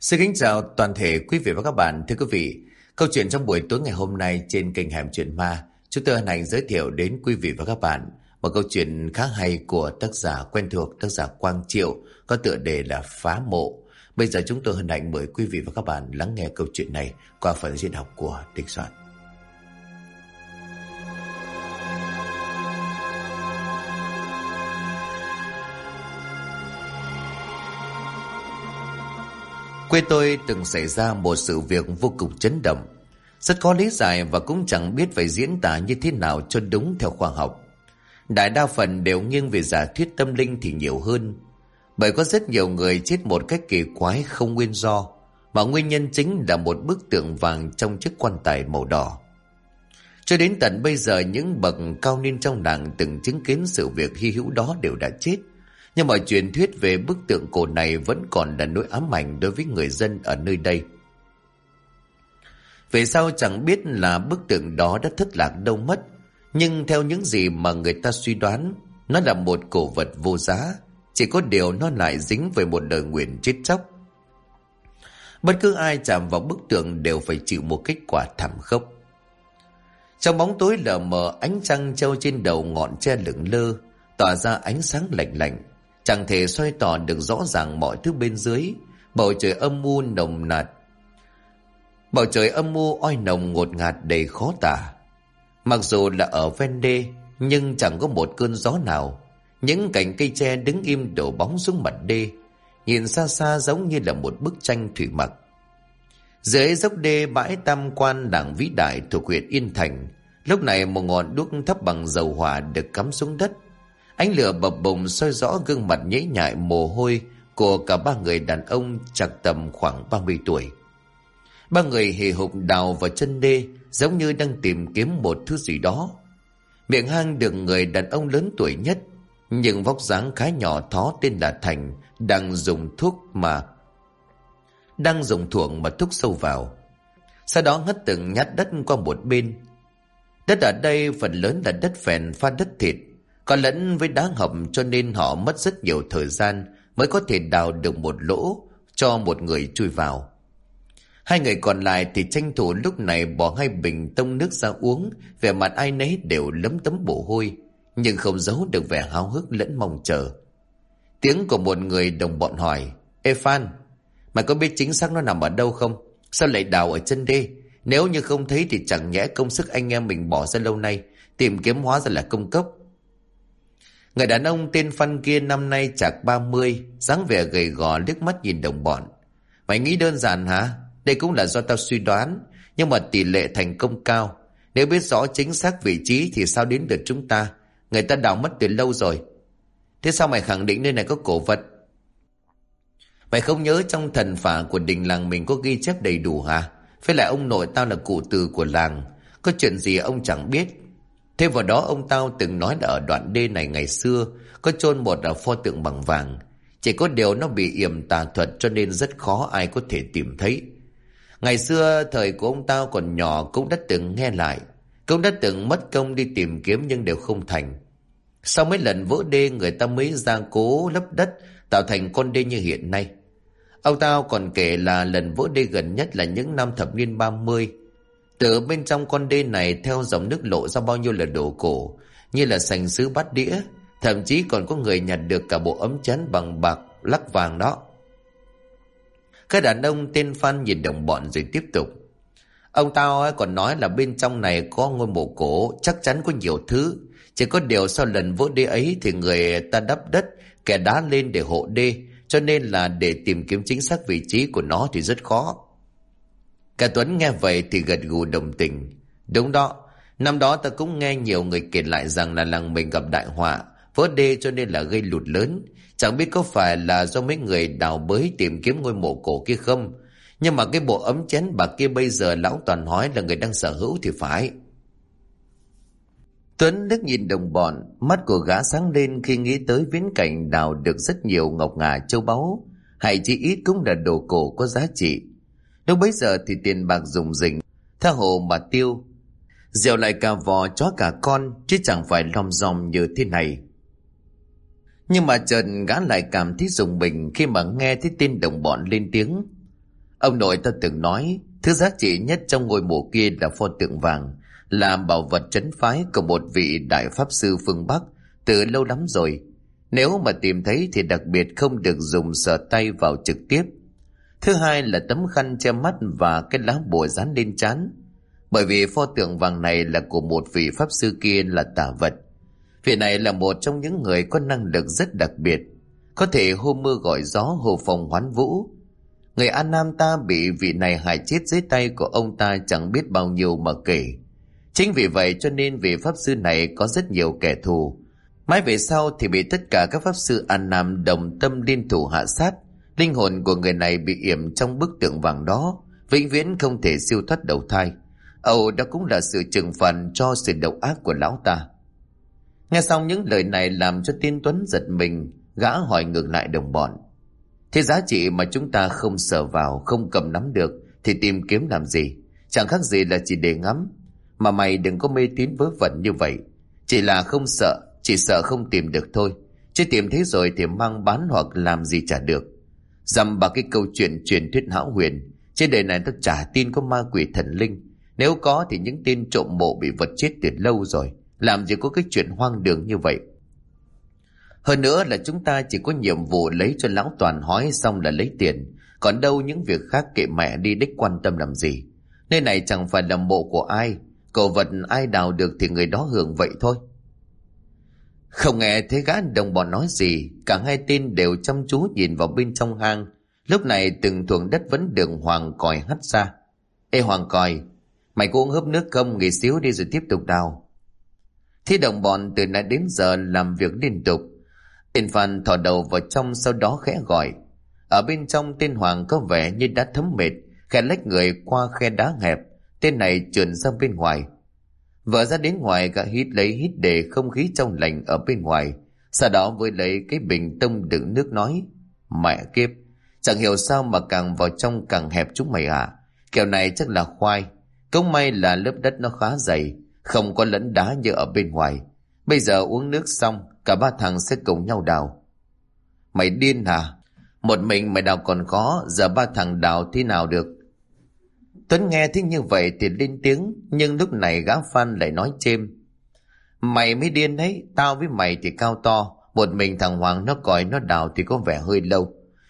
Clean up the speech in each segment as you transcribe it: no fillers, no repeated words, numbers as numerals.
Xin kính chào toàn thể quý vị và các bạn. Thưa quý vị, câu chuyện trong buổi tối ngày hôm nay trên kênh Hẻm Chuyện Ma, chúng tôi hân hạnh giới thiệu đến quý vị và các bạn một câu chuyện khá hay của tác giả quen thuộc, tác giả Quang Triệu, có tựa đề là Phá Mộ. Bây giờ chúng tôi hân hạnh mời quý vị và các bạn lắng nghe câu chuyện này qua phần diễn đọc của Đình Soạn. Quê tôi từng xảy ra một sự việc vô cùng chấn động, rất khó lý giải và cũng chẳng biết phải diễn tả như thế nào cho đúng theo khoa học. Đại đa phần đều nghiêng về giả thuyết tâm linh thì nhiều hơn, bởi có rất nhiều người chết một cách kỳ quái không nguyên do, mà nguyên nhân chính là một bức tượng vàng trong chiếc quan tài màu đỏ. Cho đến tận bây giờ, những bậc cao niên trong làng từng chứng kiến sự việc hy hữu đó đều đã chết, nhưng mọi truyền thuyết về bức tượng cổ này vẫn còn là nỗi ám ảnh đối với người dân ở nơi đây. Về sau chẳng biết là bức tượng đó đã thất lạc đâu mất, nhưng theo những gì mà người ta suy đoán, nó là một cổ vật vô giá, chỉ có điều nó lại dính về một đời nguyền chết chóc. Bất cứ ai chạm vào bức tượng đều phải chịu một kết quả thảm khốc. Trong bóng tối lờ mờ, ánh trăng treo trên đầu ngọn tre lững lơ, tỏa ra ánh sáng lạnh lạnh, chẳng thể soi tỏ được rõ ràng mọi thứ bên dưới. Bầu trời âm u nồng nạt, bầu trời âm u oi nồng ngột ngạt đầy khó tả. Mặc dù là ở ven đê, nhưng chẳng có một cơn gió nào. Những cành cây tre đứng im đổ bóng xuống mặt đê, nhìn xa xa giống như là một bức tranh thủy mặc. Dưới dốc đê bãi Tam Quan, làng vĩ đại thuộc huyện Yên Thành, lúc này một ngọn đuốc thấp bằng dầu hỏa được cắm xuống đất. Ánh lửa bập bùng soi rõ gương mặt nhễ nhại mồ hôi của cả ba người đàn ông chạc tầm khoảng 30 tuổi. Ba người hì hục đào vào chân đê, giống như đang tìm kiếm một thứ gì đó. Miệng hang được người đàn ông lớn tuổi nhất, nhưng vóc dáng khá nhỏ thó, tên là Thành, đang dùng thuộng mà thúc sâu vào. Sau đó hất từng nhát đất qua một bên. Đất ở đây phần lớn là đất phèn pha đất thịt, có lẫn với đá hầm, cho nên họ mất rất nhiều thời gian mới có thể đào được một lỗ cho một người chui vào. Hai người còn lại thì tranh thủ lúc này bỏ 2 bình tông nước ra uống, vẻ mặt ai nấy đều lấm tấm mồ hôi, nhưng không giấu được vẻ háo hức lẫn mong chờ. Tiếng của một người đồng bọn hỏi: "Ê Phan, mày có biết chính xác nó nằm ở đâu không? Sao lại đào ở chân đê? Nếu như không thấy thì chẳng nhẽ công sức anh em mình bỏ ra lâu nay tìm kiếm hóa ra là công cốc." Người đàn ông tên Phan kia năm nay chạc 30, dáng vẻ gầy gò, liếc mắt nhìn đồng bọn: "Mày nghĩ đơn giản hả? Đây cũng là do tao suy đoán, nhưng mà tỷ lệ thành công cao. Nếu biết rõ chính xác vị trí thì sao đến được chúng ta? Người ta đào mất từ lâu rồi." "Thế sao mày khẳng định nơi này có cổ vật? Mày không nhớ trong thần phả của đình làng mình có ghi chép đầy đủ hả? Với lại ông nội tao là cụ từ của làng, có chuyện gì ông chẳng biết. Thêm vào đó ông tao từng nói là ở đoạn đê này ngày xưa có chôn một pho tượng bằng vàng, chỉ có điều nó bị yểm tà thuật cho nên rất khó ai có thể tìm thấy. Ngày xưa thời của ông tao còn nhỏ cũng đã từng nghe lại, cũng đã từng mất công đi tìm kiếm nhưng đều không thành. Sau mấy lần vỡ đê người ta mới gia cố lấp đất tạo thành con đê như hiện nay. Ông tao còn kể là lần vỡ đê gần nhất là những năm thập niên 30. Từ bên trong con đê này theo dòng nước lộ ra bao nhiêu là đồ cổ, như là sành sứ bát đĩa, thậm chí còn có người nhặt được cả bộ ấm chén bằng bạc lắc vàng đó." Cái đàn ông tên Phan nhìn đồng bọn rồi tiếp tục: "Ông tao còn nói là bên trong này có ngôi mộ cổ, chắc chắn có nhiều thứ. Chỉ có điều sau lần vỡ đê ấy thì người ta đắp đất, kẻ đá lên để hộ đê, cho nên là để tìm kiếm chính xác vị trí của nó thì rất khó." Cả Tuấn nghe vậy thì gật gù đồng tình: "Đúng đó, năm đó ta cũng nghe nhiều người kể lại rằng là làng mình gặp đại họa, vỡ đê cho nên là gây lụt lớn. Chẳng biết có phải là do mấy người đào bới tìm kiếm ngôi mộ cổ kia không, nhưng mà cái bộ ấm chén bạc kia bây giờ lão toàn nói là người đang sở hữu thì phải." Tuấn liếc nhìn đồng bọn, mắt của gã sáng lên khi nghĩ tới viễn cảnh đào được rất nhiều ngọc ngà châu báu, hay chỉ ít cũng là đồ cổ có giá trị. Lúc bấy giờ thì tiền bạc rủng rỉnh, tha hồ mà tiêu. Rượu lại cả vò chó cả con, chứ chẳng phải lom giòm như thế này. Nhưng mà chợt gã lại cảm thấy rùng mình khi mà nghe thấy tên đồng bọn lên tiếng: Ông nội ta từng nói, thứ giá trị nhất trong ngôi mộ kia là pho tượng vàng, là bảo vật trấn phái của một vị đại pháp sư phương Bắc từ lâu lắm rồi. Nếu mà tìm thấy thì đặc biệt không được dùng sờ tay vào trực tiếp. Thứ hai là tấm khăn che mắt và cái lá bùa dán lên trán. Bởi vì pho tượng vàng này là của một vị pháp sư kia là tả vật. Vị này là một trong những người có năng lực rất đặc biệt, có thể hô mưa gọi gió, hô phong hoán vũ. Người An Nam ta bị vị này hại chết dưới tay của ông ta chẳng biết bao nhiêu mà kể. Chính vì vậy cho nên vị pháp sư này có rất nhiều kẻ thù. Mãi về sau thì bị tất cả các pháp sư An Nam đồng tâm liên thủ hạ sát. Linh hồn của người này bị yểm trong bức tượng vàng đó, vĩnh viễn không thể siêu thoát đầu thai. Âu đó cũng là sự trừng phạt cho sự độc ác của lão ta. Nghe xong những lời này làm cho Tiên Tuấn giật mình, gã hỏi ngược lại đồng bọn. Thế giá trị mà chúng ta không sờ vào, không cầm nắm được thì tìm kiếm làm gì? Chẳng khác gì là chỉ để ngắm. Mà mày đừng có mê tín vớ vẩn như vậy. Chỉ là không sợ, chỉ sợ không tìm được thôi. Chứ tìm thấy rồi thì mang bán hoặc làm gì chả được. Dằm vào cái câu chuyện truyền thuyết hão huyền, trên đời này tao chả tin có ma quỷ thần linh. Nếu có thì những tên trộm mộ bị vật chết từ lâu rồi, làm gì có cái chuyện hoang đường như vậy. Hơn nữa là chúng ta chỉ có nhiệm vụ lấy cho lão Toàn hói xong là lấy tiền, còn đâu những việc khác kệ mẹ đi, đích quan tâm làm gì. Nơi này chẳng phải là mộ của ai, cổ vật ai đào được thì người đó hưởng vậy thôi. Không nghe thấy gã đồng bọn nói gì, cả hai tên đều chăm chú nhìn vào bên trong hang. Lúc này từng thuồng đất vẫn đường Hoàng Còi hắt ra. Ê Hoàng Còi, mày có uống hớp nước không? Nghỉ xíu đi rồi tiếp tục đào. Thì đồng bọn từ nãy đến giờ làm việc liên tục. Tên Phan thò đầu vào trong, sau đó khẽ gọi. Ở bên trong tên Hoàng có vẻ như đã thấm mệt, khẽ lách người qua khe đá hẹp. Tên này trườn ra bên ngoài. Vợ ra đến ngoài, gã hít để không khí trong lành ở bên ngoài. Sau đó với lấy cái bình tông đựng nước nói: Mẹ kiếp, chẳng hiểu sao mà càng vào trong càng hẹp chúng mày à. Kẻo này chắc là khoai. Cũng may là lớp đất nó khá dày, không có lẫn đá như ở bên ngoài. Bây giờ uống nước xong, cả ba thằng sẽ cùng nhau đào. Mày điên hả? Một mình mày đào còn khó, giờ ba thằng đào thế nào được? Tuấn nghe thấy như vậy thì lên tiếng, nhưng lúc này gã Phan lại nói chêm: Mày mới điên đấy, tao với mày thì cao to, một mình thằng Hoàng nó còi nó đào thì có vẻ hơi lâu.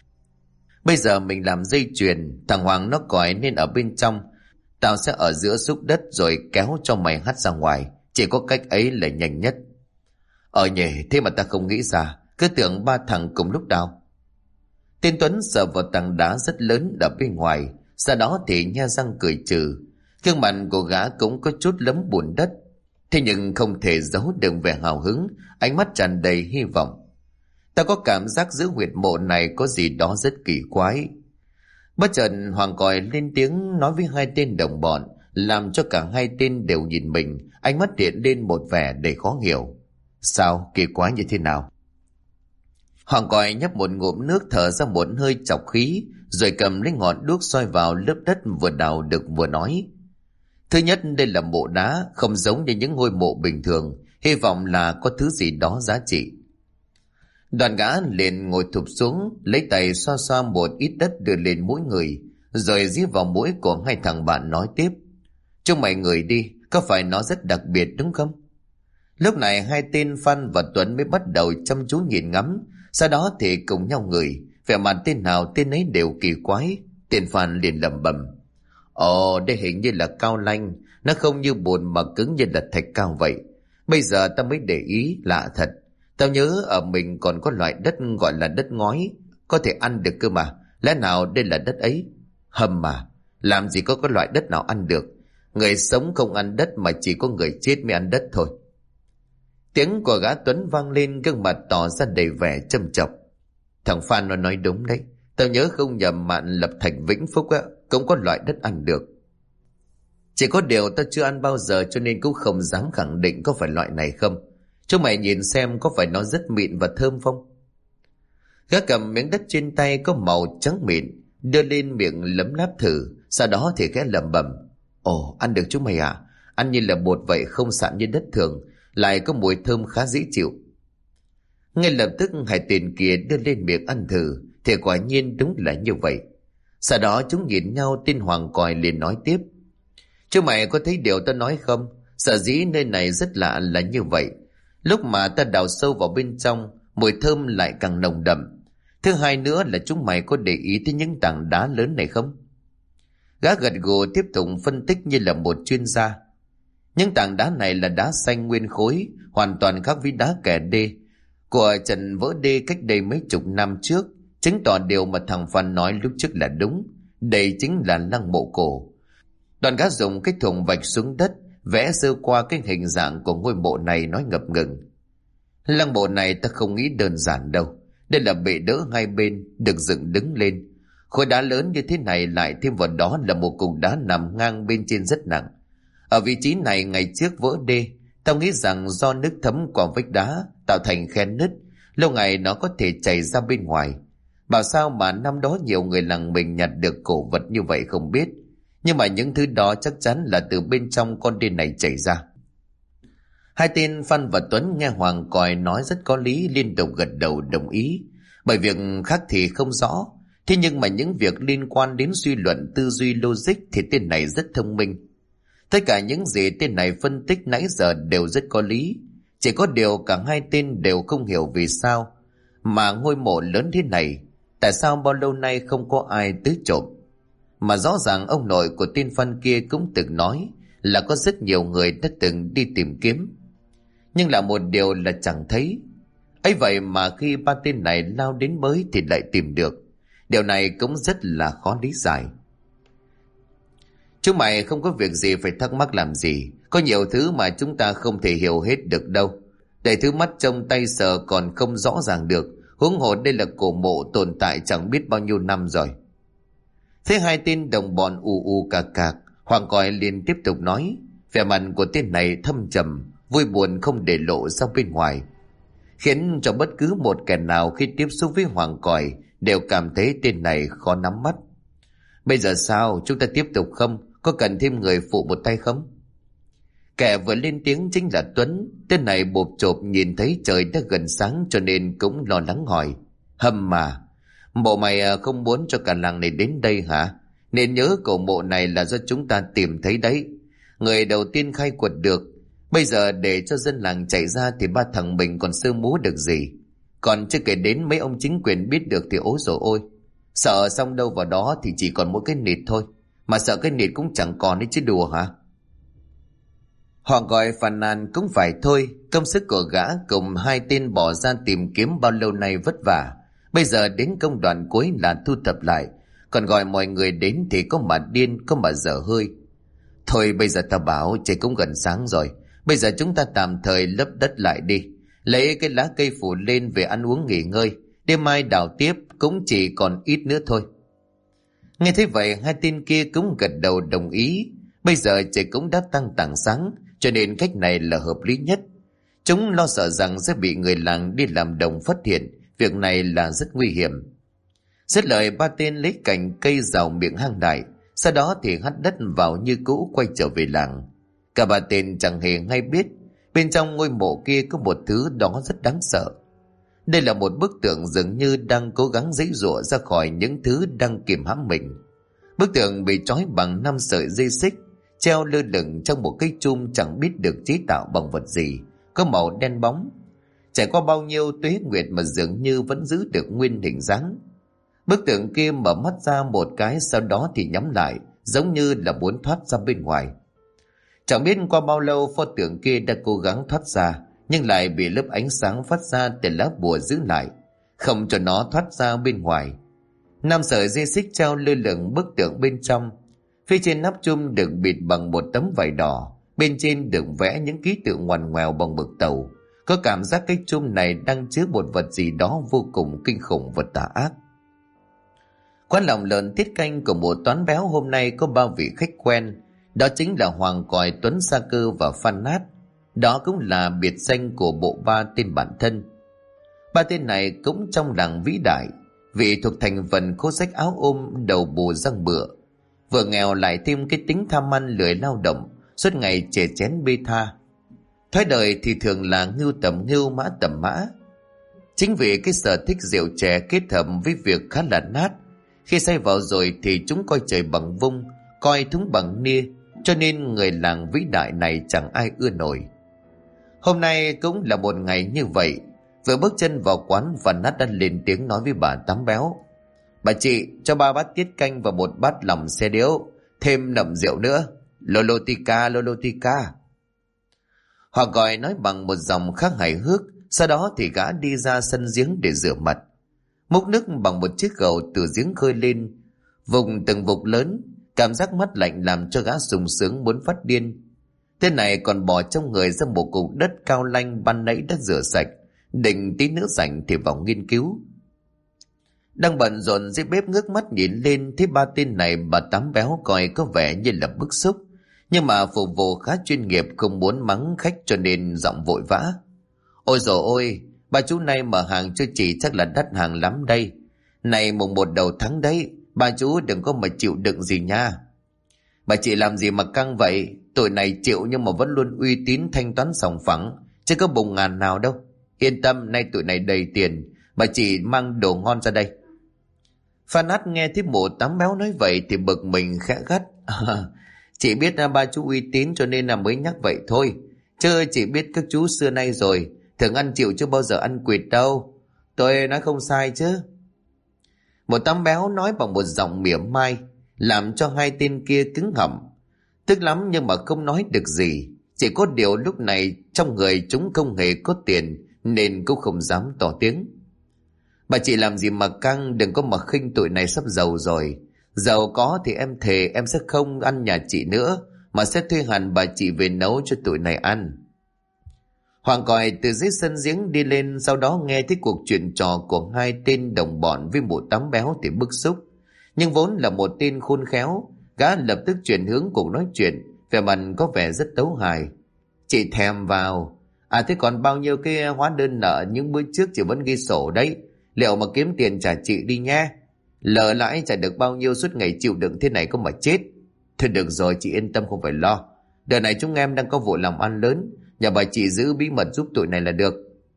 Bây giờ mình làm dây chuyền, thằng Hoàng nó còi nên ở bên trong, tao sẽ ở giữa xúc đất rồi kéo cho mày hắt ra ngoài, chỉ có cách ấy là nhanh nhất. Nhỉ, thế mà ta không nghĩ ra, cứ tưởng ba thằng cùng lúc đào. Tên Tuấn sờ vào tảng đá rất lớn ở bên ngoài, sau đó thì nhe răng cười trừ. Gương mặt của gã cũng có chút lấm bùn đất, thế nhưng không thể giấu được vẻ hào hứng, ánh mắt tràn đầy hy vọng. Ta có cảm giác giữa huyệt mộ này có gì đó rất kỳ quái. Bất chợt Hoàng Còi lên tiếng nói với hai tên đồng bọn, làm cho cả hai tên đều nhìn mình, ánh mắt hiện lên một vẻ đầy khó hiểu. Sao, kỳ quái như thế nào? Hoàng Còi nhấp một ngụm nước, thở ra một hơi chọc khí, rồi cầm lấy ngọn đuốc soi vào lớp đất vừa đào được vừa nói: Thứ nhất, đây là mộ đá, không giống như những ngôi mộ bình thường, hy vọng là có thứ gì đó giá trị. Đoàn gã liền ngồi thụp xuống, lấy tay xoa xoa một ít đất đưa lên mũi người, rồi dí vào mũi của hai thằng bạn nói tiếp: Chúng mày ngửi đi, có phải nó rất đặc biệt đúng không? Lúc này hai tên Phan và Tuấn mới bắt đầu chăm chú nhìn ngắm, sau đó thì cùng nhau ngửi, vẻ mặt tên nào tên ấy đều kỳ quái. Tên Phan liền lẩm bẩm: Đây hình như là cao lanh, nó không như bùn mà cứng như là thạch cao vậy. Bây giờ ta mới để ý, lạ thật. Tao nhớ ở mình còn có loại đất gọi là đất ngói, có thể ăn được cơ mà. Lẽ nào đây là đất ấy? Hầm mà, làm gì có loại đất nào ăn được. Người sống không ăn đất mà chỉ có người chết mới ăn đất thôi. Tiếng của gã Tuấn vang lên, gương mặt tỏ ra đầy vẻ châm chọc. Thằng Phan nó nói đúng đấy, tao nhớ không nhầm Mạn Lập Thạch Vĩnh Phúc á, cũng có loại đất ăn được. Chỉ có điều tao chưa ăn bao giờ cho nên cũng không dám khẳng định có phải loại này không. Chúng mày nhìn xem có phải nó rất mịn và thơm không? Gã cầm miếng đất trên tay có màu trắng mịn, đưa lên miệng lấm láp thử, sau đó thì khẽ lẩm bẩm: Ăn được chúng mày à? Ăn như là bột vậy, không sạn như đất thường, lại có mùi thơm khá dễ chịu. Ngay lập tức hai tên kia đưa lên miệng ăn thử, thì quả nhiên đúng là như vậy. Sau đó chúng nhìn nhau, tên Hoàng Còi liền nói tiếp. Chú mày có thấy điều ta nói không? Sở dĩ nơi này rất lạ là như vậy. Lúc mà ta đào sâu vào bên trong, mùi thơm lại càng nồng đậm. Thứ hai nữa là chúng mày có để ý tới những tảng đá lớn này không? Gã gật gù tiếp tục phân tích như là một chuyên gia. Những tảng đá này là đá xanh nguyên khối, hoàn toàn khác với đá kẻ đê của trận vỡ đê cách đây mấy chục năm trước, chứng tỏ điều mà thằng Phan nói lúc trước là đúng. Đây chính là lăng mộ cổ. Đoàn gã dùng cái thùng vạch xuống đất, vẽ sơ qua cái hình dạng của ngôi mộ này, nói ngập ngừng. Lăng mộ này ta không nghĩ đơn giản đâu. Đây là bệ đỡ hai bên được dựng đứng lên. Khối đá lớn như thế này lại thêm vào đó là một cục đá nằm ngang bên trên rất nặng. Ở vị trí này ngày trước vỡ đê, tao nghĩ rằng do nước thấm qua vách đá tạo thành khe nứt, lâu ngày nó có thể chảy ra bên ngoài. Bảo sao mà năm đó nhiều người làng mình nhặt được cổ vật như vậy không biết, nhưng mà những thứ đó chắc chắn là từ bên trong con đê này chảy ra. Hai tên Phan và Tuấn nghe Hoàng Còi nói rất có lý, liên tục gật đầu đồng ý. Bởi việc khác thì không rõ, thế nhưng mà những việc liên quan đến suy luận tư duy logic thì tên này rất thông minh. Tất cả những gì tên này phân tích nãy giờ đều rất có lý. Chỉ có điều cả hai tên đều không hiểu vì sao mà ngôi mộ lớn thế này, tại sao bao lâu nay không có ai tới trộm. Mà rõ ràng ông nội của tên Phan kia cũng từng nói là có rất nhiều người đã từng đi tìm kiếm, nhưng là một điều là chẳng thấy. Ấy vậy mà khi ba tên này lao đến mới thì lại tìm được. Điều này cũng rất là khó lý giải. Chúng mày không có việc gì phải thắc mắc làm gì. Có nhiều thứ mà chúng ta không thể hiểu hết được đâu. Để thứ mắt trông tay sờ còn không rõ ràng được, huống hồ đây là cổ mộ tồn tại chẳng biết bao nhiêu năm rồi. Thế hai tên đồng bọn ù ù cạc cạc, Hoàng Còi liền tiếp tục nói. Vẻ mặt của tên này thâm trầm, vui buồn không để lộ ra bên ngoài, khiến cho bất cứ một kẻ nào khi tiếp xúc với Hoàng Còi đều cảm thấy tên này khó nắm bắt. Bây giờ sao, chúng ta tiếp tục không? Có cần thêm người phụ một tay không? Kẻ vừa lên tiếng chính là Tuấn. Tên này bộp chộp nhìn thấy trời đã gần sáng cho nên cũng lo lắng hỏi. Hâm mà, bộ mày không muốn cho cả làng này đến đây hả? Nên nhớ cổ mộ này là do chúng ta tìm thấy đấy. Người đầu tiên khai quật được. Bây giờ để cho dân làng chạy ra thì ba thằng mình còn sơ múa được gì. Còn chưa kể đến mấy ông chính quyền biết được thì ối dồi ôi. Sợ xong đâu vào đó thì chỉ còn mỗi cái nịt thôi. Mà sợ cái nịt cũng chẳng còn đấy chứ đùa hả? Hoàng Còi phàn nàn cũng phải thôi. Công sức của gã cùng hai tên bỏ ra tìm kiếm bao lâu nay vất vả, bây giờ đến công đoạn cuối là thu thập lại. Còn gọi mọi người đến thì có mà điên, có mà dở hơi. Thôi bây giờ ta bảo trời cũng gần sáng rồi. Bây giờ chúng ta tạm thời lấp đất lại đi, lấy cái lá cây phủ lên về ăn uống nghỉ ngơi. Đêm mai đào tiếp, cũng chỉ còn ít nữa thôi. Nghe thấy vậy hai tên kia cũng gật đầu đồng ý. Bây giờ trời cũng đã tăng tảng sáng, cho nên cách này là hợp lý nhất. Chúng lo sợ rằng sẽ bị người làng đi làm đồng phát hiện. Việc này là rất nguy hiểm. Dứt lời ba tên lấy cành cây rào miệng hang đại, sau đó thì hắt đất vào như cũ quay trở về làng. Cả ba tên chẳng hề hay biết bên trong ngôi mộ kia có một thứ đó rất đáng sợ. Đây là một bức tượng dường như đang cố gắng giãy giụa ra khỏi những thứ đang kìm hãm mình. Bức tượng bị trói bằng 5 sợi dây xích, treo lơ lửng trong một cái chum chẳng biết được chế tạo bằng vật gì, có màu đen bóng. Trải qua bao nhiêu tuế nguyệt mà dường như vẫn giữ được nguyên hình dáng. Bức tượng kia mở mắt ra một cái, sau đó thì nhắm lại, giống như là muốn thoát ra bên ngoài. Chẳng biết qua bao lâu pho tượng kia đã cố gắng thoát ra, nhưng lại bị lớp ánh sáng phát ra từ lá bùa giữ lại, không cho nó thoát ra bên ngoài. 5 sợi dây xích treo lơ lửng bức tượng bên trong. Phía trên nắp chum được bịt bằng một tấm vải đỏ, bên trên được vẽ những ký tự ngoằn ngoèo bằng mực tàu. Có cảm giác cái chum này đang chứa một vật gì đó vô cùng kinh khủng và tà ác. Quán lòng lợn tiết canh của mụ Toán béo hôm nay có 3 vị khách quen. Đó chính là Hoàng Còi, Tuấn Sa Cơ và Phan Nát. Đó cũng là biệt danh của bộ ba tên bạn thân. Ba tên này cũng trong làng vĩ đại, vì thuộc thành phần khố rách áo ôm, đầu bù răng bựa. Vừa nghèo lại thêm cái tính tham ăn lười lao động, suốt ngày chè chén bê tha. Thói đời thì thường là ngưu tầm ngưu, mã tầm mã. Chính vì cái sở thích rượu chè kết hợp với việc khá là nát, Khi say vào rồi thì chúng coi trời bằng vung, coi thúng bằng nia, cho nên người làng vĩ đại này chẳng ai ưa nổi. Hôm nay cũng là một ngày như vậy. Vừa bước chân vào quán, Văn Nát đã lên tiếng nói với bà Tám Béo: "Bà chị, cho 3 bát tiết canh và 1 bát lòng xe điếu, thêm nậm rượu nữa. Lolotica, Lolotica." Họ gọi nói bằng một giọng khá hài hước. Sau đó thì gã đi ra sân giếng để rửa mặt, múc nước bằng một chiếc gầu từ giếng khơi lên, vùng từng vục lớn. Cảm giác mát lạnh làm cho gã sung sướng muốn phát điên. Thế này còn bỏ trong người ra một cục đất cao lanh ban nãy đã rửa sạch, định tí nữa rảnh thì vào nghiên cứu. Đang bận rộn dưới bếp, ngước mắt nhìn lên thấy 3 tên này bà Tám Béo coi có vẻ như là bức xúc, nhưng mà phục vụ khá chuyên nghiệp, không muốn mắng khách cho nên giọng vội vã: "Ôi dồi ôi, bà chú này mở hàng cho chị chắc là đắt hàng lắm đây. Này mùng 1 đầu tháng đấy, bà chú đừng có mà chịu đựng gì nha." "Bà chị làm gì mà căng vậy? Tuổi này chịu nhưng mà vẫn luôn uy tín, thanh toán sòng phẳng, chứ có bùng ngàn nào đâu. Yên tâm, nay tụi này đầy tiền, bà chị mang đồ ngon ra đây." Phan Át nghe thấy mụ Tám Béo nói vậy thì bực mình khẽ gắt: "Chị biết ba chú uy tín cho nên là mới nhắc vậy thôi, chứ chị biết các chú xưa nay rồi, thường ăn chịu chứ bao giờ ăn quỵt đâu. Tôi nói không sai chứ." Một Tám Béo nói bằng một giọng mỉa mai, làm cho 2 tên kia cứng họng, tức lắm nhưng mà không nói được gì. Chỉ có điều lúc này trong người chúng không hề có tiền nên cũng không dám tỏ tiếng. "Bà chị làm gì mà căng, đừng có mà khinh tụi này sắp giàu rồi. Giàu có thì em thề em sẽ không ăn nhà chị nữa, mà sẽ thuê hẳn bà chị về nấu cho tụi này ăn." Hoàng còi từ dưới sân giếng đi lên, sau đó nghe thấy cuộc chuyện trò của 2 tên đồng bọn với mụ Tám Béo thì bức xúc. Nhưng vốn là một tên khôn khéo, gã lập tức chuyển hướng cuộc nói chuyện, vẻ mặt có vẻ rất tấu hài: "Chị thèm vào. À thế còn bao nhiêu cái hóa đơn nợ những bữa trước chị vẫn ghi sổ đấy. Liệu mà kiếm tiền trả chị đi nha. Lỡ lãi trả được bao nhiêu, suốt ngày chịu đựng thế này có mà chết." "Thôi được rồi, chị yên tâm không phải lo. Đợt này chúng em đang có vụ làm ăn lớn, nhà bà chị giữ bí mật giúp tụi này là được."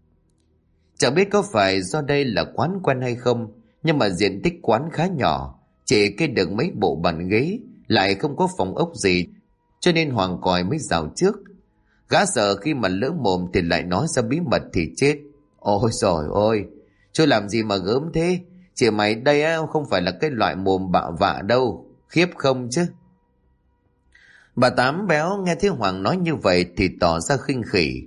Chẳng biết có phải do đây là quán quen hay không, nhưng mà diện tích quán khá nhỏ, chỉ kê được mấy bộ bàn ghế, lại không có phòng ốc gì, cho nên Hoàng còi mới rào trước. Gã sợ khi mà lỡ mồm thì lại nói ra bí mật thì chết. "Ôi giời ơi, chú làm gì mà gớm thế? Chị mày đây không phải là cái loại mồm bạ vạ đâu, khiếp không chứ." Bà Tám Béo nghe thấy Hoàng nói như vậy thì tỏ ra khinh khỉ.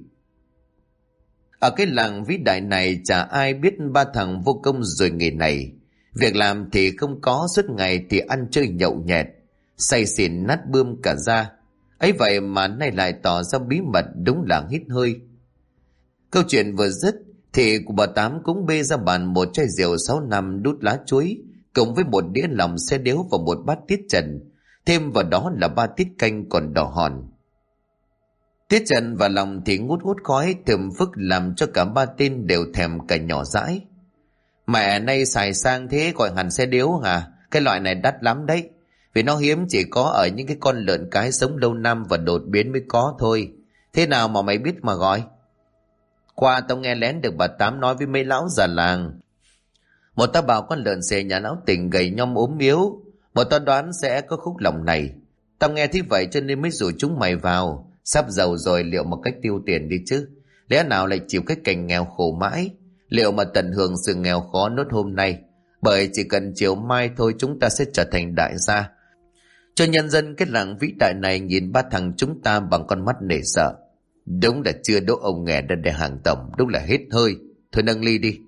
Ở cái làng vĩ đại này chả ai biết 3 thằng vô công rồi nghề này. Việc làm thì không có, suốt ngày thì ăn chơi nhậu nhẹt, say xỉn nát bươm cả da. Ấy vậy mà nay lại tỏ ra bí mật, đúng là hít hơi. Câu chuyện vừa dứt thì của bà Tám cũng bê ra bàn một chai rượu 6 năm đút lá chuối, cộng với một đĩa lòng xe điếu và một bát tiết trần, thêm vào đó là 3 tiết canh còn đỏ hòn. Tiết trần và lòng thì ngút ngút khói thơm phức, làm cho cả 3 tên đều thèm cả nhỏ dãi. "Mẹ nay xài sang thế gọi hẳn xe điếu hả? Cái loại này đắt lắm đấy, vì nó hiếm, chỉ có ở những cái con lợn cái sống lâu năm và đột biến mới có thôi. Thế nào mà mày biết mà gọi?" "Qua tao nghe lén được bà Tám nói với mấy lão già làng. Một tao bảo con lợn xề nhà lão Tỉnh gầy nhom ốm yếu, một tao đoán sẽ có khúc lòng này. Tao nghe thấy vậy cho nên mới rủ chúng mày vào. Sắp giàu rồi liệu mà cách tiêu tiền đi chứ, lẽ nào lại chịu cái cảnh nghèo khổ mãi? Liệu mà tận hưởng sự nghèo khó nốt hôm nay, bởi chỉ cần chiều mai thôi chúng ta sẽ trở thành đại gia. Cho nhân dân cái làng vĩ đại này nhìn 3 thằng chúng ta bằng con mắt nể sợ. Đúng là chưa đỗ ông nghè đã để hàng tổng, đúng là hết hơi. Thôi nâng ly đi."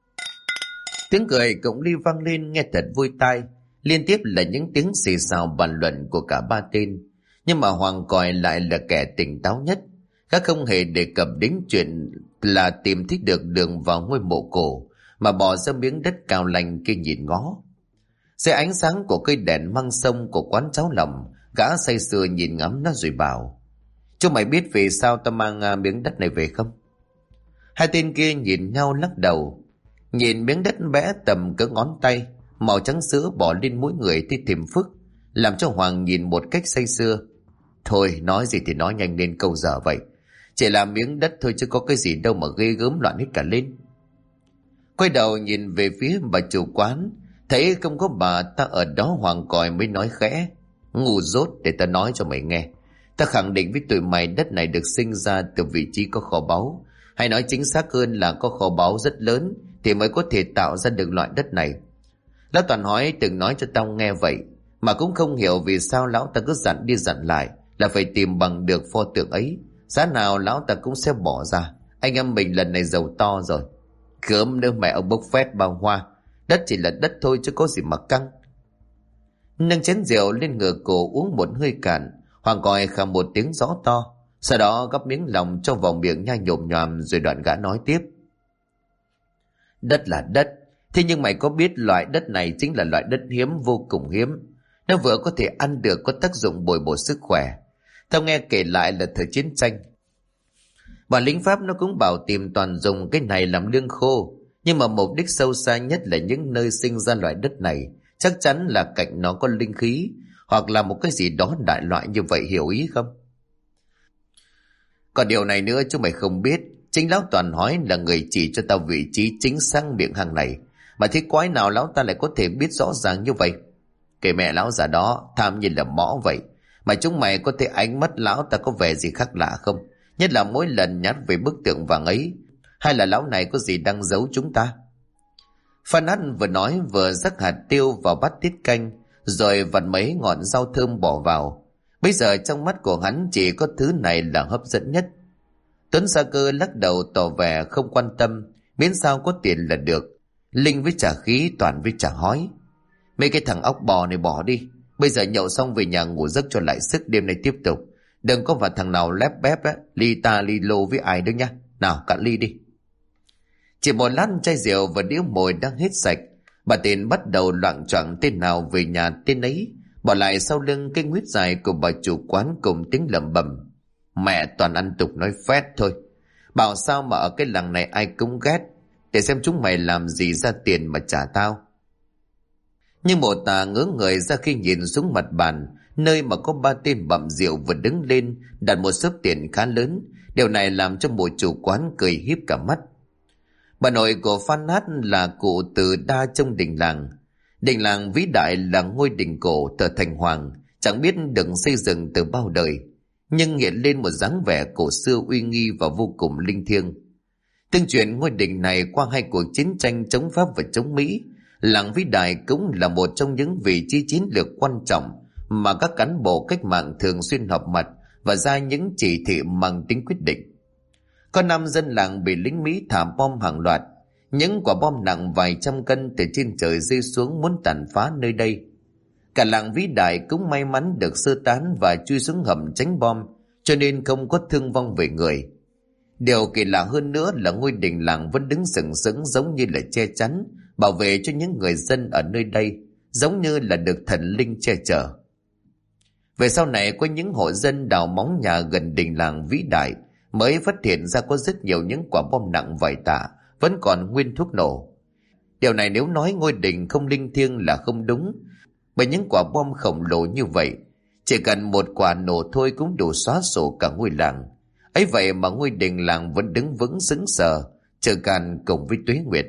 Tiếng cười cộng ly vang lên nghe thật vui tai, liên tiếp là những tiếng xì xào bàn luận của cả 3 tên. Nhưng mà Hoàng còi lại là kẻ tỉnh táo nhất. Gã không hề đề cập đến chuyện là tìm thấy được đường vào ngôi mộ cổ, mà bỏ ra miếng đất cao lành kia nhìn ngó. Dưới ánh sáng của cây đèn măng sông của quán cháo lòng, gã say sưa nhìn ngắm nó rồi bảo: "Chúng mày biết vì sao tao mang miếng đất này về không?" 2 tên kia nhìn nhau lắc đầu. Nhìn miếng đất bé tầm cỡ ngón tay, màu trắng sữa bỏ lên mỗi người thì thềm phức, làm cho Hoàng nhìn một cách say sưa. Thôi nói gì thì nói nhanh lên câu giờ vậy. Chỉ là miếng đất thôi chứ có cái gì đâu mà ghê gớm loạn hết cả lên. Quay đầu nhìn về phía bà chủ quán Thấy không có bà ta ở đó, Hoàng Còi mới nói khẽ: Ngu dốt, để ta nói cho mày nghe. Ta khẳng định với tụi mày đất này được sinh ra từ vị trí có kho báu, hay nói chính xác hơn là có kho báu rất lớn thì mới có thể tạo ra được loại đất này. Lão Toàn hỏi từng nói cho tao nghe vậy, mà cũng không hiểu vì sao lão ta cứ dặn đi dặn lại là phải tìm bằng được pho tượng ấy. Giá nào lão ta cũng sẽ bỏ ra. Anh em mình lần này giàu to rồi. Gớm nữa mẹ ông bốc phét bao hoa. Đất chỉ là đất thôi chứ có gì mà căng. Nâng chén rượu lên ngửa cổ uống một hơi cạn, Hoàng Còi khà một tiếng rõ to, sau đó gắp miếng lòng cho vào miệng nhai nhồm nhòm, rồi đoạn gã nói tiếp: Đất là đất, thế nhưng mày có biết loại đất này chính là loại đất hiếm, vô cùng hiếm. Nó vừa có thể ăn được, có tác dụng bồi bổ sức khỏe. Tao nghe kể lại là thời chiến tranh, bọn lính Pháp nó cũng bảo tìm toàn dùng cái này làm lương khô. Nhưng mà mục đích sâu xa nhất là những nơi sinh ra loại đất này chắc chắn là cạnh nó có linh khí, hoặc là một cái gì đó đại loại như vậy, hiểu ý không? Còn điều này nữa chúng mày không biết, chính lão Toàn hỏi là người chỉ cho tao vị trí chính xác miệng hang này, mà thế quái nào lão ta lại có thể biết rõ ràng như vậy? Kể mẹ lão già đó tham như là mõ vậy, mà chúng mày có thấy ánh mắt lão ta có vẻ gì khác lạ không? Nhất là mỗi lần nhắc về bức tượng vàng ấy, hay là lão này có gì đang giấu chúng ta? Phan Hát vừa nói vừa rắc hạt tiêu vào bát tiết canh, rồi vặt mấy ngọn rau thơm bỏ vào. Bây giờ trong mắt của hắn chỉ có thứ này là hấp dẫn nhất. Tuấn Sa Cơ lắc đầu tỏ vẻ không quan tâm, miễn sao có tiền là được. Linh với trả khí, Toàn với trả hói: Mấy cái thằng óc bò này bỏ đi, bây giờ nhậu xong về nhà ngủ giấc cho lại sức, đêm nay tiếp tục. Đừng có vào thằng nào lép bép á, ly ta ly lô với ai đó nha. Nào cạn ly đi. Chỉ một lát chai rượu và đĩa mồi đang hết sạch, bà Tiền bắt đầu loạng choạng tên nào về nhà tên ấy, bỏ lại sau lưng cái nguyết dài của bà chủ quán cùng tiếng lẩm bẩm: Mẹ toàn ăn tục nói phét thôi. Bảo sao mà ở cái làng này ai cũng ghét, để xem chúng mày làm gì ra tiền mà trả tao. Nhưng mộ Tà ngớ người ra khi nhìn xuống mặt bàn, nơi mà có 3 tên bậm rượu vừa đứng lên đặt một xớp tiền khá lớn. Điều này làm cho mộ chủ quán cười híp cả mắt. Bà nội của Phan Hát là cụ Từ Đa trong đình làng. Đình làng vĩ đại là ngôi đình cổ thờ thành hoàng, chẳng biết được xây dựng từ bao đời, nhưng hiện lên một dáng vẻ cổ xưa uy nghi và vô cùng linh thiêng. Tương truyền ngôi đình này qua 2 cuộc chiến tranh chống Pháp và chống Mỹ, làng vĩ đại cũng là một trong những vị trí chiến lược quan trọng mà các cán bộ cách mạng thường xuyên họp mặt và ra những chỉ thị mang tính quyết định. Có 5 dân làng bị lính Mỹ thả bom hàng loạt, những quả bom nặng vài trăm cân từ trên trời rơi xuống muốn tàn phá nơi đây. Cả làng vĩ đại cũng may mắn được sơ tán và chui xuống hầm tránh bom, cho nên không có thương vong về người. Điều kỳ lạ hơn nữa là ngôi đình làng vẫn đứng sừng sững, giống như là che chắn, bảo vệ cho những người dân ở nơi đây, giống như là được thần linh che chở. Về sau này có những hộ dân đào móng nhà gần đình làng vĩ đại mới phát hiện ra có rất nhiều những quả bom nặng vài tạ vẫn còn nguyên thuốc nổ. Điều này nếu nói ngôi đình không linh thiêng là không đúng, bởi những quả bom khổng lồ như vậy, chỉ cần một quả nổ thôi cũng đủ xóa sổ cả ngôi làng. Ấy vậy mà ngôi đình làng vẫn đứng vững sững sờ, chờ càn cùng với tuế nguyệt.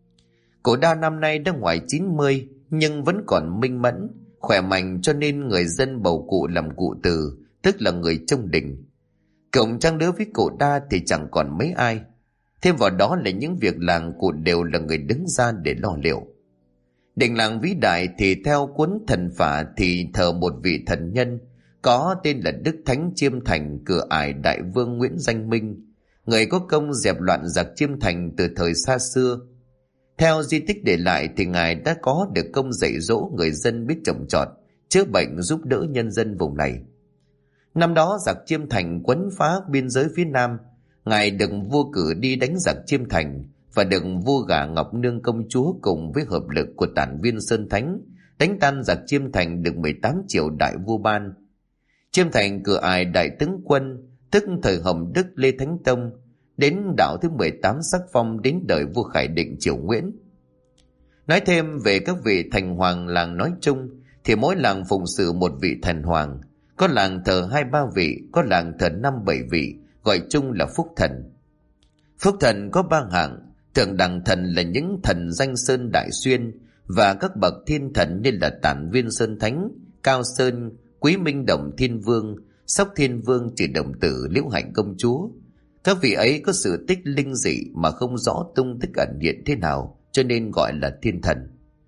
Cụ Đa năm nay đã ngoài 90 nhưng vẫn còn minh mẫn, khỏe mạnh, cho nên người dân bầu cụ làm cụ Từ, tức là người trong đình. Cộng trang đứa với cụ Đa thì chẳng còn mấy ai. Thêm vào đó là những việc làng cụ đều là người đứng ra để lo liệu. Đình làng vĩ đại thì theo cuốn thần phả thì thờ một vị thần nhân có tên là Đức Thánh Chiêm Thành Cửa Ải Đại Vương Nguyễn Danh Minh, người có công dẹp loạn giặc Chiêm Thành từ thời xa xưa. Theo di tích để lại thì ngài đã có được công dạy dỗ người dân biết trồng trọt, chữa bệnh, giúp đỡ nhân dân vùng này. Năm đó giặc Chiêm Thành quấn phá biên giới phía Nam, ngài được vua cử đi đánh giặc Chiêm Thành và được vua gả Ngọc Nương công chúa cùng với hợp lực của tản viên Sơn Thánh đánh tan giặc Chiêm Thành được 18 triệu đại vua ban. Chiêm Thành Cửa Ải Đại Tướng Quân, tức thời Hồng Đức Lê Thánh Tông, đến đạo thứ 18 sắc phong đến đời vua Khải Định triều Nguyễn. Nói thêm về các vị thành hoàng làng nói chung thì mỗi làng phụng sự một vị thần hoàng, có làng thờ 2-3 vị, có làng thờ 5-7 vị, gọi chung là phúc thần. Phúc thần có 3 hạng: thượng đẳng thần là những thần danh sơn đại xuyên và các bậc thiên thần như là Tản Viên Sơn Thánh, Cao Sơn, Quý Minh Đồng Thiên Vương, Sóc Thiên Vương, Chỉ Đồng Tử, Liễu Hạnh Công Chúa. Các vị ấy có sự tích linh dị mà không rõ tung tích ẩn hiện thế nào, cho nên gọi là thiên thần.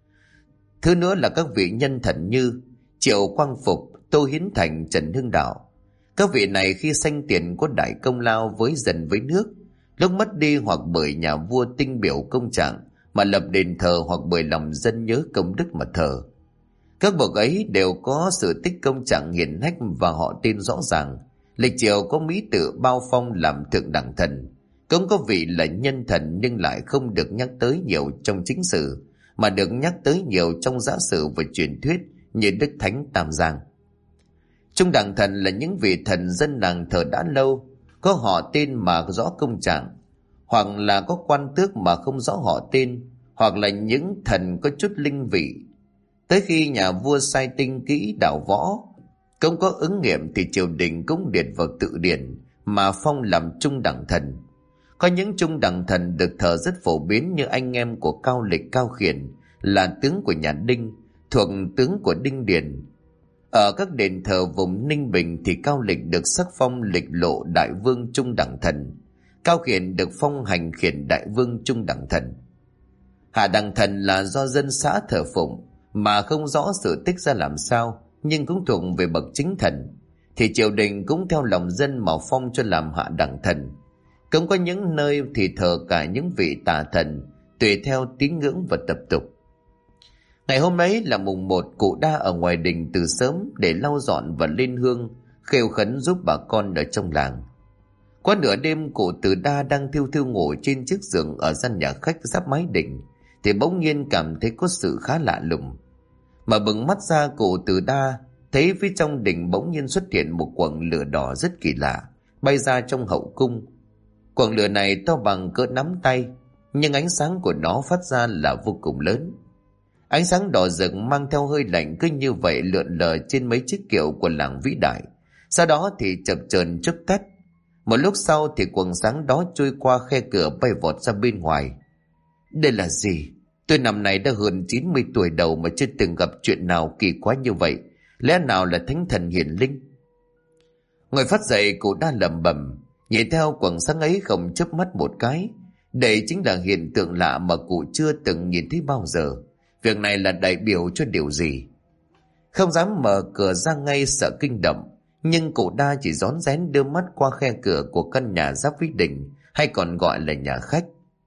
Thứ nữa là các vị nhân thần như Triệu Quang Phục, Tô Hiến Thành, Trần Hưng Đạo. Các vị này khi sanh tiền có đại công lao với dân với nước, lúc mất đi hoặc bởi nhà vua tinh biểu công trạng mà lập đền thờ, hoặc bởi lòng dân nhớ công đức mà thờ. Các bậc ấy đều có sự tích công trạng hiển hách và họ tên rõ ràng. Lịch triều có Mỹ Tự bao phong làm thượng đẳng thần, cũng có vị là nhân thần nhưng lại không được nhắc tới nhiều trong chính sử, mà được nhắc tới nhiều trong giả sử và truyền thuyết như Đức Thánh Tam Giang. Trung đẳng thần là những vị thần dân làng thờ đã lâu, có họ tên mà rõ công trạng, hoặc là có quan tước mà không rõ họ tên, hoặc là những thần có chút linh vị. Tới khi nhà vua sai tinh kỹ đạo võ, cũng có ứng nghiệm thì triều đình cũng liệt vào tự điển mà phong làm trung đẳng thần. Có những trung đẳng thần được thờ rất phổ biến như anh em của Cao Lịch, Cao Khiển là tướng của nhà Đinh, thuộc tướng của Đinh Điền. Ở các đền thờ vùng Ninh Bình thì Cao Lịch được sắc phong Lịch Lộ Đại Vương Trung đẳng thần, Cao Khiển được phong Hành Khiển Đại Vương Trung đẳng thần. Hạ đẳng thần là do dân xã thờ phụng mà không rõ sự tích ra làm sao, nhưng cũng thuộc về bậc chính thần, thì triều đình cũng theo lòng dân mà phong cho làm hạ đẳng thần. Cũng có những nơi thì thờ cả những vị tà thần, tùy theo tín ngưỡng và tập tục. Ngày hôm ấy là mùng 1, cụ Đa ở ngoài đình từ sớm để lau dọn và lên hương, khêu khấn giúp bà con ở trong làng. Qua nửa đêm, cụ Từ Đa đang thiêu thiêu ngủ trên chiếc giường ở gian nhà khách giáp mái đình, thì bỗng nhiên cảm thấy có sự khá lạ lùng. Mà bừng mắt ra, cụ Từ Đa thấy phía trong đình bỗng nhiên xuất hiện một quầng lửa đỏ rất kỳ lạ, bay ra trong hậu cung. Quầng lửa này to bằng cỡ nắm tay, nhưng ánh sáng của nó phát ra là vô cùng lớn. Ánh sáng đỏ rực mang theo hơi lạnh cứ như vậy lượn lờ trên mấy chiếc kiệu của làng vĩ đại, sau đó thì chập chờn chớp tắt. Một lúc sau thì quầng sáng đó trôi qua khe cửa bay vọt ra bên ngoài. Đây là gì? Tôi năm nay đã hơn 90 tuổi đầu mà chưa từng gặp chuyện nào kỳ quái như vậy. Lẽ nào là thánh thần hiển linh? Ngồi phát dậy, cụ đã lẩm bẩm, nhìn theo quầng sáng ấy không chớp mắt một cái. Đây chính là hiện tượng lạ mà cụ chưa từng nhìn thấy bao giờ. Việc này là đại biểu cho điều gì? Không dám mở cửa ra ngay sợ kinh động, nhưng cụ Đa chỉ rón rén đưa mắt qua khe cửa của căn nhà giáp với đình, hay còn gọi là nhà khách.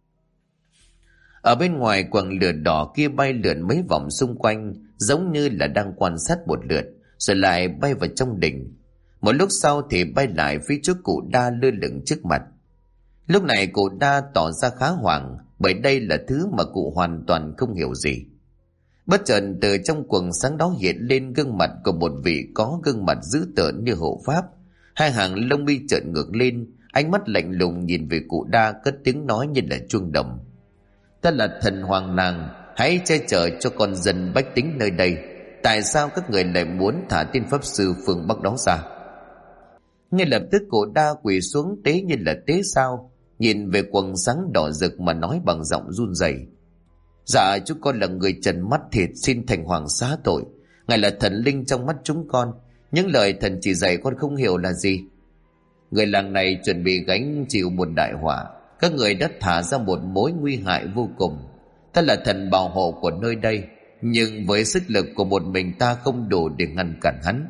Ở bên ngoài, quầng lửa đỏ kia bay lượn mấy vòng xung quanh, giống như là đang quan sát một lượt, rồi lại bay vào trong đình. Một lúc sau thì bay lại phía trước cụ Đa lơ lửng trước mặt. Lúc này cụ Đa tỏ ra khá hoảng, bởi đây là thứ mà cụ hoàn toàn không hiểu gì. Bất chợt từ trong quầng sáng đó hiện lên gương mặt của một vị có gương mặt dữ tợn như hộ pháp, hai hàng lông mi trợn ngược lên, ánh mắt lạnh lùng nhìn về cụ Đa, cất tiếng nói như là chuông đồng. Ta là thần hoàng làng, hãy che chở cho con dân bách tính nơi đây. Tại sao các người lại muốn thả tiên pháp sư phương Bắc đó ra? Ngay lập tức cụ Đa quỳ xuống tế như là tế sao, nhìn về quầng sáng đỏ rực mà nói bằng giọng run rẩy. Dạ, chúng con là người trần mắt thịt, xin thành hoàng xá tội. Ngài là thần linh trong mắt chúng con, những lời thần chỉ dạy con không hiểu là gì. Người làng này chuẩn bị gánh chịu một đại họa. Các người đã thả ra một mối nguy hại vô cùng. Ta là thần bảo hộ của nơi đây, nhưng với sức lực của một mình ta không đủ để ngăn cản hắn.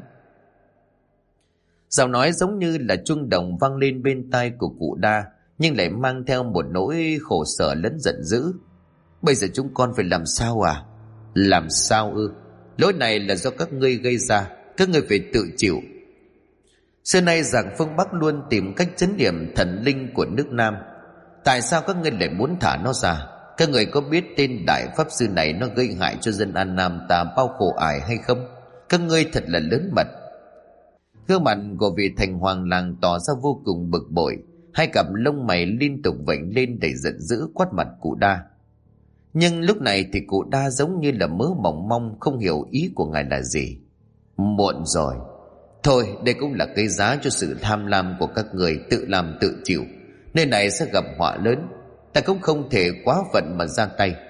Giọng nói giống như là chuông đồng vang lên bên tai của cụ Đa, nhưng lại mang theo một nỗi khổ sở lẫn giận dữ. Bây giờ chúng con phải làm sao à? Làm sao ư? Lỗi này là do các ngươi gây ra, các ngươi phải tự chịu. Xưa nay giảng phương Bắc luôn tìm cách trấn điểm thần linh của nước Nam. Tại sao các ngươi lại muốn thả nó ra? Các người có biết tên đại pháp sư này nó gây hại cho dân An Nam ta bao khổ ải hay không? Các ngươi thật là lớn mật. Gương mặt của vị thành hoàng làng tỏ ra vô cùng bực bội, hai cặp lông mày liên tục vểnh lên đầy giận dữ quát mặt cụ Đa. Nhưng lúc này thì cụ Đa giống như là mớ mỏng mong, không hiểu ý của ngài là gì. Muộn rồi. Thôi, đây cũng là cái giá cho sự tham lam của các người, tự làm tự chịu. Nơi này sẽ gặp họa lớn. Ta cũng không thể quá phận mà ra tay.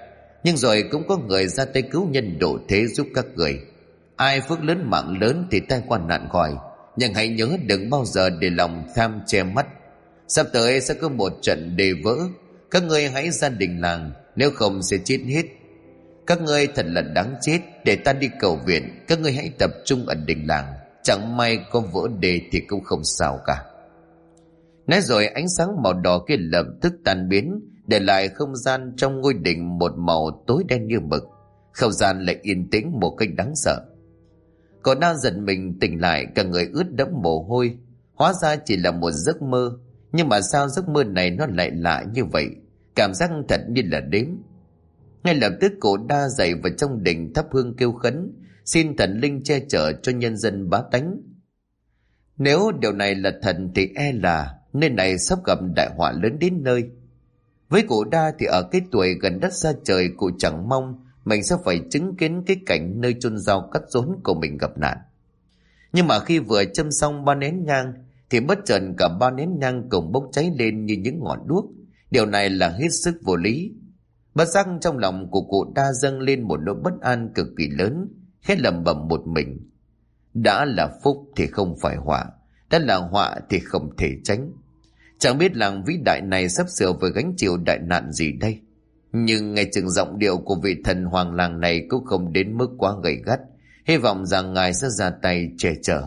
Nhưng rồi cũng có người ra tay cứu nhân độ thế giúp các người. Ai phước lớn mạng lớn thì tai qua nạn khỏi, nhưng hãy nhớ đừng bao giờ để lòng tham che mắt. Sắp tới sẽ có một trận đề vỡ, các ngươi hãy ra đình làng, nếu không sẽ chết hết. Các ngươi thật là đáng chết, để ta đi cầu viện. Các ngươi hãy tập trung ở đình làng, chẳng may có vỡ đề thì cũng không sao cả. Nói rồi ánh sáng màu đỏ kia lập tức tan biến, để lại không gian trong ngôi đình một màu tối đen như mực. Không gian lại yên tĩnh một cách đáng sợ. Cậu đa giật mình tỉnh lại, cả người ướt đẫm mồ hôi. Hóa ra chỉ là một giấc mơ, nhưng mà sao giấc mơ này nó lại lạ như vậy, cảm giác thật như là đếm. Ngay lập tức cậu đa dậy vào trong đình thắp hương kêu khấn, xin thần linh che chở cho nhân dân bá tánh. Nếu điều này là thần thì e là nơi này sắp gặp đại họa lớn đến nơi. Với cụ đa thì ở cái tuổi gần đất xa trời, cụ chẳng mong mình sẽ phải chứng kiến cái cảnh nơi chôn rau cắt rốn của mình gặp nạn. Nhưng mà khi vừa châm xong ba nén nhang thì bất chợt cả ba nén nhang cùng bốc cháy lên như những ngọn đuốc. Điều này là hết sức vô lý. Bất giác trong lòng của cụ đa dâng lên một nỗi bất an cực kỳ lớn, khẽ lẩm bẩm một mình: đã là phúc thì không phải họa, đã là họa thì không thể tránh. Chẳng biết làng vĩ đại này sắp sửa phải gánh chịu đại nạn gì đây. Nhưng nghe chừng giọng điệu của vị thần hoàng làng này cũng không đến mức quá gay gắt, hy vọng rằng ngài sẽ ra tay che chở.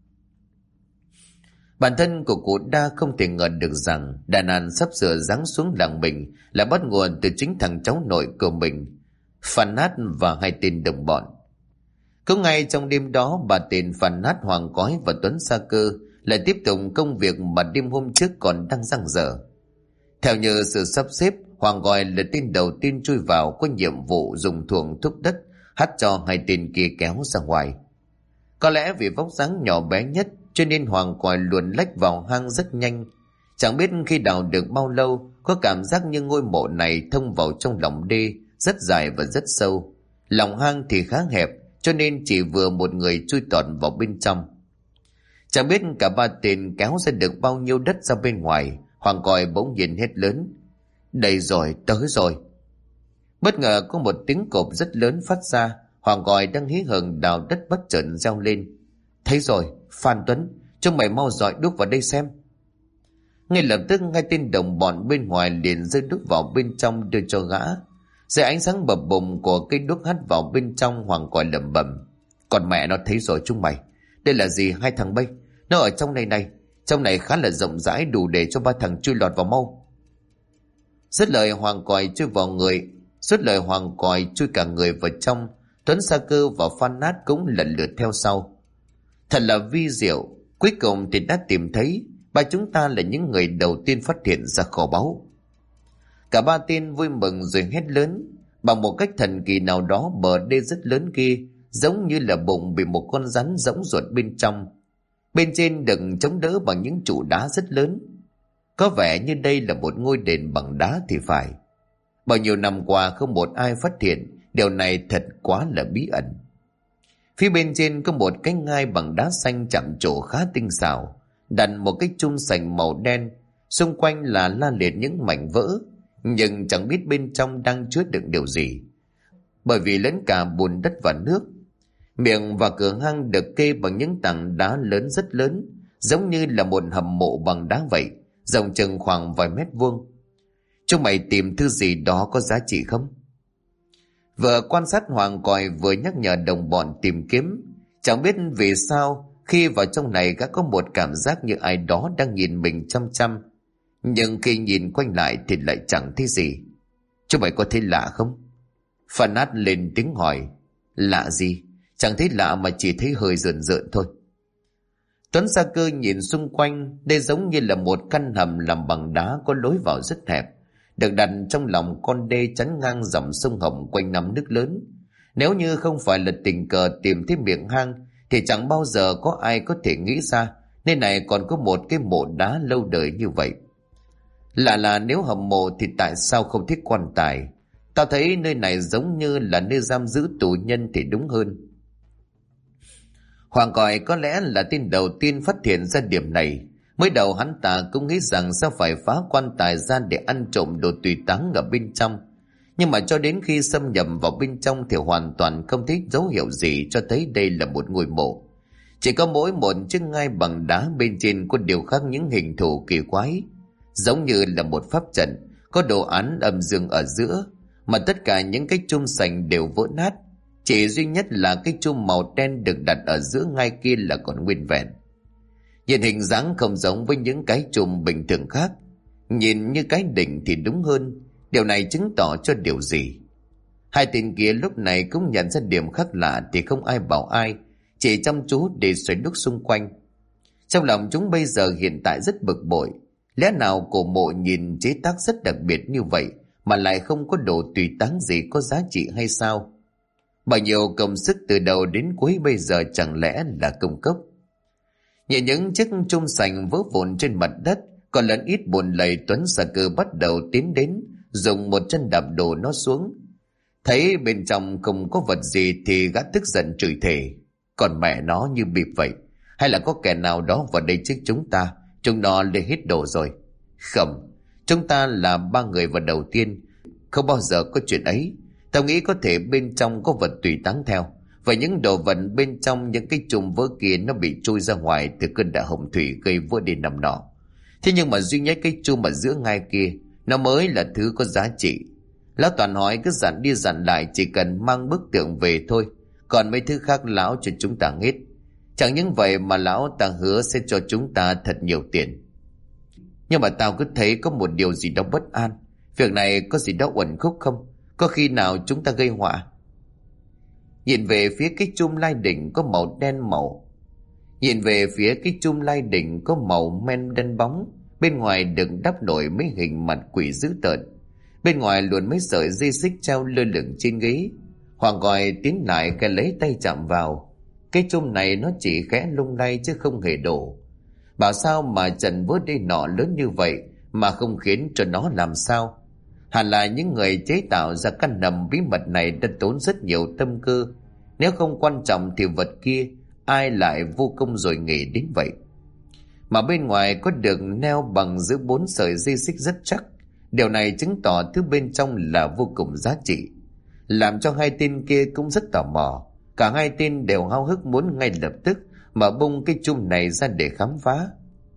Bản thân của cụ đa không thể ngờ được rằng đại nạn sắp sửa giáng xuống làng mình là bắt nguồn từ chính thằng cháu nội của mình, Phan Nát và hai tên đồng bọn. Cũng ngay trong đêm đó, bà tên Phan Nát, Hoàng Cói và Tuấn Sa Cơ lại tiếp tục công việc mà đêm hôm trước còn đang dang dở. Theo như sự sắp xếp, Hoàng Cói là tên đầu tiên chui vào, có nhiệm vụ dùng thuồng thúc đất hắt cho hai tên kia kéo ra ngoài. Có lẽ vì vóc dáng nhỏ bé nhất cho nên Hoàng Cói luồn lách vào hang rất nhanh. Chẳng biết khi đào được bao lâu, có cảm giác như ngôi mộ này thông vào trong lòng đê, rất dài và rất sâu. Lòng hang thì khá hẹp, cho nên chỉ vừa một người chui tọt vào bên trong. Chẳng biết cả ba tên kéo ra được bao nhiêu đất ra bên ngoài, Hoàng Cói bỗng nhiên hét lớn: đây rồi, tới rồi. Bất ngờ có một tiếng cộp rất lớn phát ra. Hoàng Cói đang hí hửng đào đất bất chợt reo lên: thấy rồi, Phan Tuấn, chúng mày mau dọi đuốc vào đây xem. Ngay lập tức hai tên đồng bọn bên ngoài liền giơ đuốc vào bên trong đưa cho gã. Dưới ánh sáng bập bùng của cây đuốc hắt vào bên trong, Hoàng Cói lẩm bẩm: còn mẹ nó, thấy rồi chúng mày, đây là gì? Hai thằng bay nó ở trong này, trong này khá là rộng rãi, đủ để cho ba thằng chui lọt vào mau. Dứt lời Hoàng Cói chui cả người vào trong. Tuấn Sa Cơ và Phan Nát cũng lần lượt theo sau. Thật là vi diệu, cuối cùng thì đã tìm thấy. Ba chúng ta là những người đầu tiên phát hiện ra kho báu. Cả ba tên vui mừng rồi hét lớn. Bằng một cách thần kỳ nào đó, bờ đê rất lớn kia giống như là bụng bị một con rắn rỗng ruột bên trong. Bên trên được chống đỡ bằng những trụ đá rất lớn. Có vẻ như đây là một ngôi đền bằng đá thì phải. Bao nhiêu năm qua không một ai phát hiện, điều này thật quá là bí ẩn. Phía bên trên có một cái ngai bằng đá xanh chạm trổ khá tinh xảo, đặt một cái chum sành màu đen, xung quanh là la liệt những mảnh vỡ, nhưng chẳng biết bên trong đang chứa đựng điều gì, bởi vì lẫn cả bùn đất và nước. Miệng và cửa hang được kê bằng những tảng đá lớn rất lớn, giống như là một hầm mộ bằng đá vậy, rộng chừng khoảng vài mét vuông. Chúng mày tìm thứ gì đó có giá trị không? Vừa quan sát, Hoàng Cói vừa nhắc nhở đồng bọn tìm kiếm. Chẳng biết vì sao khi vào trong này gã có một cảm giác như ai đó đang nhìn mình chăm chăm, nhưng khi nhìn quanh lại thì lại chẳng thấy gì. Chúng mày có thấy lạ không? Phan Nát lên tiếng hỏi. Lạ gì? Chẳng thấy lạ mà chỉ thấy hơi rợn rợn thôi. Tuấn Sa Cơ nhìn xung quanh. Đây giống như là một căn hầm làm bằng đá, có lối vào rất hẹp, được đặt trong lòng con đê chắn ngang dòng sông Hồng quanh năm nước lớn. Nếu như không phải là tình cờ tìm thấy miệng hang thì chẳng bao giờ có ai có thể nghĩ ra nơi này còn có một cái mộ đá lâu đời như vậy. Là nếu hầm mộ thì tại sao không thích quan tài? Tao thấy nơi này giống như là nơi giam giữ tù nhân thì đúng hơn. Hoàng Cói có lẽ là tên đầu tiên phát hiện ra điểm này. Mới đầu hắn ta cũng nghĩ rằng sẽ phải phá quan tài ra để ăn trộm đồ tùy táng ở bên trong. Nhưng mà cho đến khi xâm nhập vào bên trong thì hoàn toàn không thấy dấu hiệu gì cho thấy đây là một ngôi mộ. Chỉ có mỗi một chiếc ngai bằng đá bên trên có điêu khắc những hình thù kỳ quái, giống như là một pháp trận, có đồ án âm dương ở giữa, mà tất cả những cái chum sành đều vỡ nát. Chỉ duy nhất là cái chum màu đen được đặt ở giữa ngai kia là còn nguyên vẹn. Nhìn hình dáng không giống với những cái chum bình thường khác, nhìn như cái đỉnh thì đúng hơn. Điều này chứng tỏ cho điều gì? Hai tên kia lúc này cũng nhận ra điểm khác lạ thì không ai bảo ai, chỉ chăm chú để xoay đúc xung quanh. Trong lòng chúng bây giờ hiện tại rất bực bội. Lẽ nào cổ mộ nhìn chế tác rất đặc biệt như vậy mà lại không có đồ tùy táng gì có giá trị hay sao? Bao nhiêu công sức từ đầu đến cuối bây giờ chẳng lẽ là công cốc? Nhìn những chiếc chum sành vỡ vụn trên mặt đất, còn lẫn ít bùn lầy, Tuấn Sa Cơ bắt đầu tiến đến, dùng một chân đạp đổ nó xuống. Thấy bên trong không có vật gì thì gã tức giận chửi thề: còn mẹ nó như bịp vậy, hay là có kẻ nào đó vào đây trước chúng nó lấy hết đồ rồi? Không, chúng ta là 3 người vào đầu tiên, không bao giờ có chuyện ấy. Tao nghĩ có thể bên trong có vật tùy táng theo, và những đồ vật bên trong những cái chùm vỡ kia nó bị trôi ra ngoài từ cơn đại hồng thủy gây vỡ đi nằm nọ. Thế nhưng mà duy nhất cái chum ở giữa ngai kia nó mới là thứ có giá trị. Lão Toàn hỏi cứ dặn đi dặn lại chỉ cần mang bức tượng về thôi, còn mấy thứ khác lão cho chúng ta hết. Chẳng những vậy mà lão ta hứa sẽ cho chúng ta thật nhiều tiền. Nhưng mà tao cứ thấy có một điều gì đó bất an. Việc này có gì đó uẩn khúc không? Có khi nào chúng ta gây họa? Nhìn về phía cái chum lai đỉnh có màu đen màu. Nhìn về phía cái chum lai đỉnh có màu men đen bóng. Bên ngoài được đắp nổi mấy hình mặt quỷ dữ tợn. Bên ngoài luồn mấy sợi dây xích treo lơ lửng trên ghế. Hoàng gọi tiến lại cái lấy tay chạm vào. Cái chum này nó chỉ khẽ lung lay chứ không hề đổ. Bảo sao mà trần vỡ đi nọ lớn như vậy mà không khiến cho nó làm sao? Hẳn là những người chế tạo ra căn nầm bí mật này đã tốn rất nhiều tâm cơ. Nếu không quan trọng thì vật kia ai lại vô công rồi nghề đến vậy? Mà bên ngoài có được neo bằng giữa 4 sợi dây xích rất chắc. Điều này chứng tỏ thứ bên trong là vô cùng giá trị, làm cho hai tên kia cũng rất tò mò. Cả hai tên đều háo hức muốn ngay lập tức mà bung cái chum này ra để khám phá.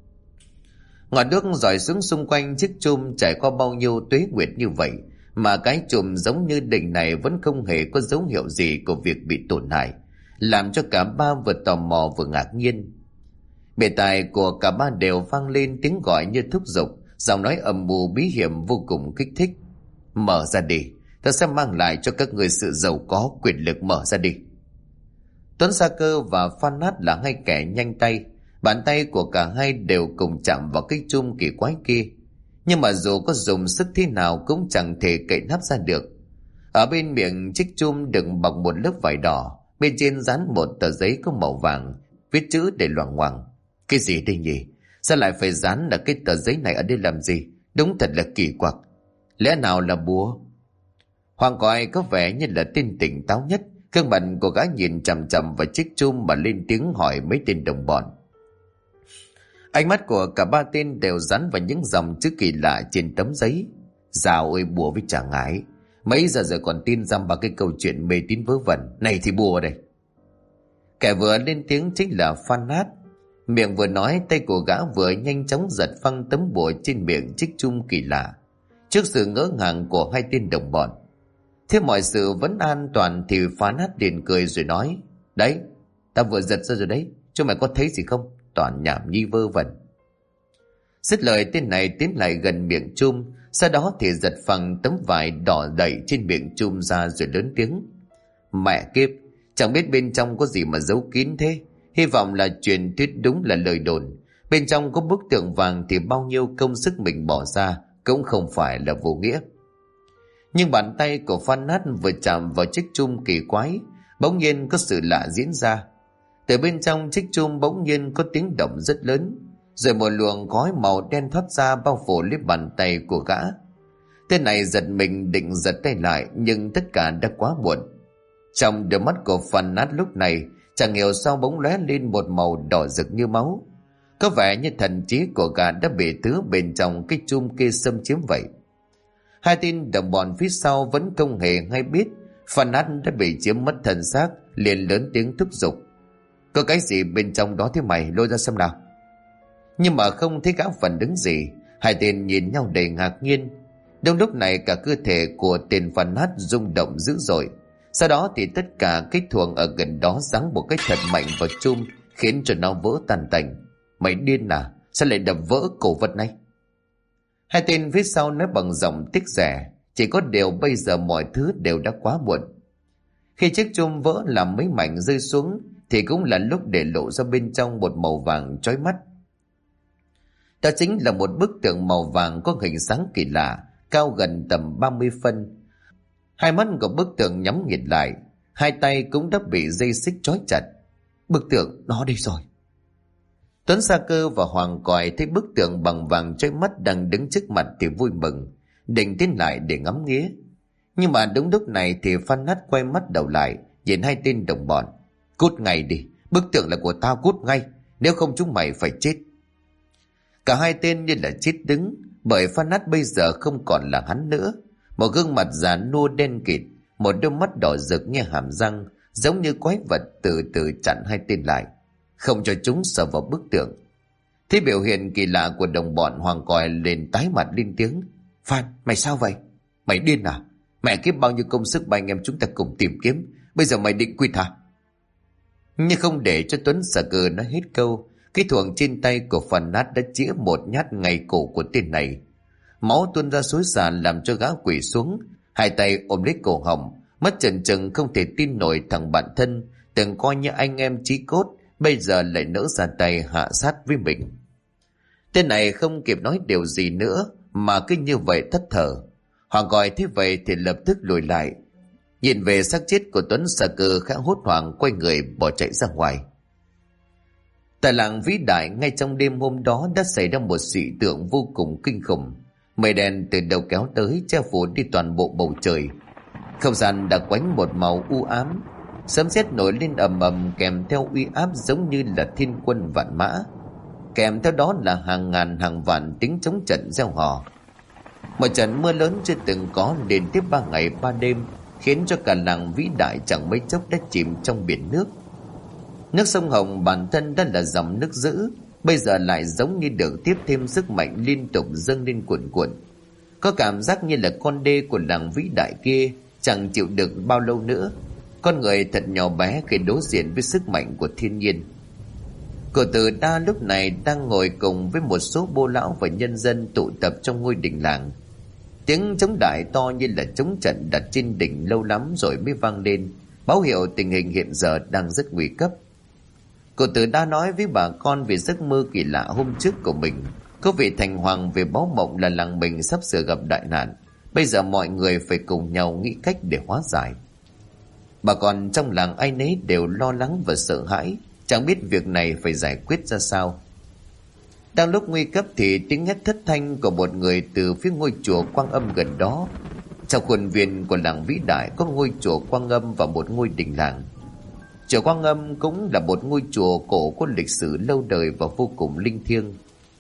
Ngọn nước rọi xuống xung quanh chiếc chum trải qua bao nhiêu tuế nguyệt như vậy mà cái chum giống như đỉnh này vẫn không hề có dấu hiệu gì của việc bị tổn hại, làm cho cả ba vừa tò mò vừa ngạc nhiên. Bề tai của cả ba đều vang lên tiếng gọi như thúc giục, giọng nói âm mưu bí hiểm vô cùng kích thích. Mở ra đi, ta sẽ mang lại cho các người sự giàu có, quyền lực, mở ra đi. Tuấn Sa Cơ và Phan Nát là hai kẻ nhanh tay. Bàn tay của cả hai đều cùng chạm vào cái chum kỳ quái kia, nhưng mà dù có dùng sức thế nào cũng chẳng thể cậy nắp ra được. Ở bên miệng chiếc chum đựng bằng một lớp vải đỏ, bên trên dán một tờ giấy có màu vàng, viết chữ để loằng ngoằng. Cái gì đây nhỉ? Sao lại phải dán là cái tờ giấy này ở đây làm gì? Đúng thật là kỳ quặc. Lẽ nào là bùa? Hoàng Coi có vẻ như là tên tỉnh táo nhất. Gương mặt của gã nhìn chằm chằm vào chiếc chum mà lên tiếng hỏi mấy tên đồng bọn. Ánh mắt của cả ba tên đều dán vào những dòng chữ kỳ lạ trên tấm giấy. Dào ơi, bùa với chả ngái. Mấy giờ rồi còn tin dăm vào cái câu chuyện mê tín vớ vẩn này thì bùa đây. Kẻ vừa lên tiếng chính là Phan Nát. Miệng vừa nói, tay của gã vừa nhanh chóng giật phăng tấm bùa trên miệng chiếc chum kỳ lạ. Trước sự ngỡ ngàng của hai tên đồng bọn, thế mọi sự vẫn an toàn thì Phan Nát liền cười rồi nói: Đấy, ta vừa giật ra rồi đấy, chúng mày có thấy gì không? Toàn nhảm nhi vơ vẩn. Dứt lời, tên này tiến lại gần miệng chum, sau đó thì giật phăng tấm vải đỏ đẩy trên miệng chum ra rồi lớn tiếng: Mẹ kiếp, chẳng biết bên trong có gì mà giấu kín thế. Hy vọng là truyền thuyết đúng là lời đồn. Bên trong có bức tượng vàng thì bao nhiêu công sức mình bỏ ra cũng không phải là vô nghĩa. Nhưng bàn tay của Phan Nát vừa chạm vào chiếc chum kỳ quái, bỗng nhiên có sự lạ diễn ra. Từ bên trong chiếc chum bỗng nhiên có tiếng động rất lớn, rồi một luồng khói màu đen thoát ra bao phủ lấy bàn tay của gã. Tên này giật mình định giật tay lại, nhưng tất cả đã quá muộn. Trong đôi mắt của Phan Nát lúc này chẳng hiểu sao bỗng lóe lên một màu đỏ rực như máu. Có vẻ như thần trí của gã đã bị thứ bên trong cái chum kia xâm chiếm vậy. Hai tên đồng bọn phía sau vẫn không hề hay biết Phan Hát đã bị chiếm mất thân xác, liền lớn tiếng thúc giục: có cái gì bên trong đó thế mày, lôi ra xem nào. Nhưng mà không thấy gã phản ứng gì. Hai tên nhìn nhau đầy ngạc nhiên. Đúng lúc này cả cơ thể của tên Phan Hát rung động dữ dội. Sau đó thì tất cả cái thuồng ở gần đó giáng một cái thật mạnh vào chum, khiến cho nó vỡ tan tành. Mày điên à, sao lại đập vỡ cổ vật này? Hai tên phía sau nói bằng giọng tiếc rẻ. Chỉ có điều bây giờ mọi thứ đều đã quá muộn. Khi chiếc chum vỡ làm mấy mảnh rơi xuống thì cũng là lúc để lộ ra bên trong một màu vàng chói mắt. Đó chính là một bức tượng màu vàng có hình dáng kỳ lạ, cao gần tầm 30 phân. Hai mắt của bức tượng nhắm nghiền lại, hai tay cũng đã bị dây xích trói chặt. Bức tượng nó đây rồi. Tuấn Sa Cơ và Hoàng Còi thấy bức tượng bằng vàng chói mắt đang đứng trước mặt thì vui mừng, định tiến lại để ngắm nghía. Nhưng mà đúng lúc này thì Phan Hát quay mắt đầu lại, nhìn hai tên đồng bọn: cút ngay đi, bức tượng là của tao, cút ngay, nếu không chúng mày phải chết. Cả hai tên như là chết đứng, bởi Phan Hát bây giờ không còn là hắn nữa. Một gương mặt già nua đen kịt, một đôi mắt đỏ rực như hàm răng, giống như quái vật từ từ chặn hai tên lại, không cho chúng sờ vào bức tượng. Thấy biểu hiện kỳ lạ của đồng bọn, Hoàng Còi lên tái mặt lên tiếng: Phan, mày sao vậy? Mày điên à? Mẹ kiếp bao nhiêu công sức ba anh em chúng ta cùng tìm kiếm, bây giờ mày định quỵt hả? Nhưng không để cho Tuấn Sa Cơ nói hết câu, cái thuồng trên tay của Phan Hát đã chĩa một nhát ngay cổ của tên này. Máu tuôn ra xối xả làm cho gã quỳ xuống, hai tay ôm lấy cổ họng, mắt chần chừ không thể tin nổi thằng bạn thân từng coi như anh em chí cốt bây giờ lại nỡ ra tay hạ sát với mình. Tên này không kịp nói điều gì nữa mà cứ như vậy thất thở. Hoàng Còi thấy vậy thì lập tức lùi lại, nhìn về xác chết của Tuấn Sa Cơ khá hốt hoảng, quay người bỏ chạy ra ngoài. Tại làng Vĩ Đại, ngay trong đêm hôm đó đã xảy ra một sự tượng vô cùng kinh khủng. Mây đen từ đầu kéo tới che phủ đi toàn bộ bầu trời. Không gian đã quánh một màu u ám. Sấm sét nổi lên ầm ầm kèm theo uy áp giống như là thiên quân vạn mã. Kèm theo đó là hàng ngàn hàng vạn tiếng trống trận reo hò. Một trận mưa lớn chưa từng có liên tiếp 3 ngày 3 đêm khiến cho cả làng Vĩ Đại chẳng mấy chốc đã chìm trong biển nước. Nước sông Hồng bản thân đã là dòng nước dữ, bây giờ lại giống như được tiếp thêm sức mạnh liên tục dâng lên cuồn cuộn. Có cảm giác như là con đê của làng Vĩ Đại kia chẳng chịu được bao lâu nữa. Con người thật nhỏ bé khi đối diện với sức mạnh của thiên nhiên. Cậu Từ Đa lúc này đang ngồi cùng với một số bô lão và nhân dân tụ tập trong ngôi đình làng. Tiếng trống đại to như là trống trận đặt trên đỉnh lâu lắm rồi mới vang lên, báo hiệu tình hình hiện giờ đang rất nguy cấp. Cậu Từ Đa nói với bà con về giấc mơ kỳ lạ hôm trước của mình. Có vị thành hoàng về báo mộng là làng mình sắp sửa gặp đại nạn. Bây giờ mọi người phải cùng nhau nghĩ cách để hóa giải. Bà con trong làng ai nấy đều lo lắng và sợ hãi, chẳng biết việc này phải giải quyết ra sao. Đang lúc nguy cấp thì tiếng hét thất thanh của một người từ phía ngôi chùa Quang Âm gần đó. Trong khuôn viên của làng Vĩ Đại có ngôi chùa Quang Âm và một ngôi đình làng. Chùa Quang Âm cũng là một ngôi chùa cổ có lịch sử lâu đời và vô cùng linh thiêng.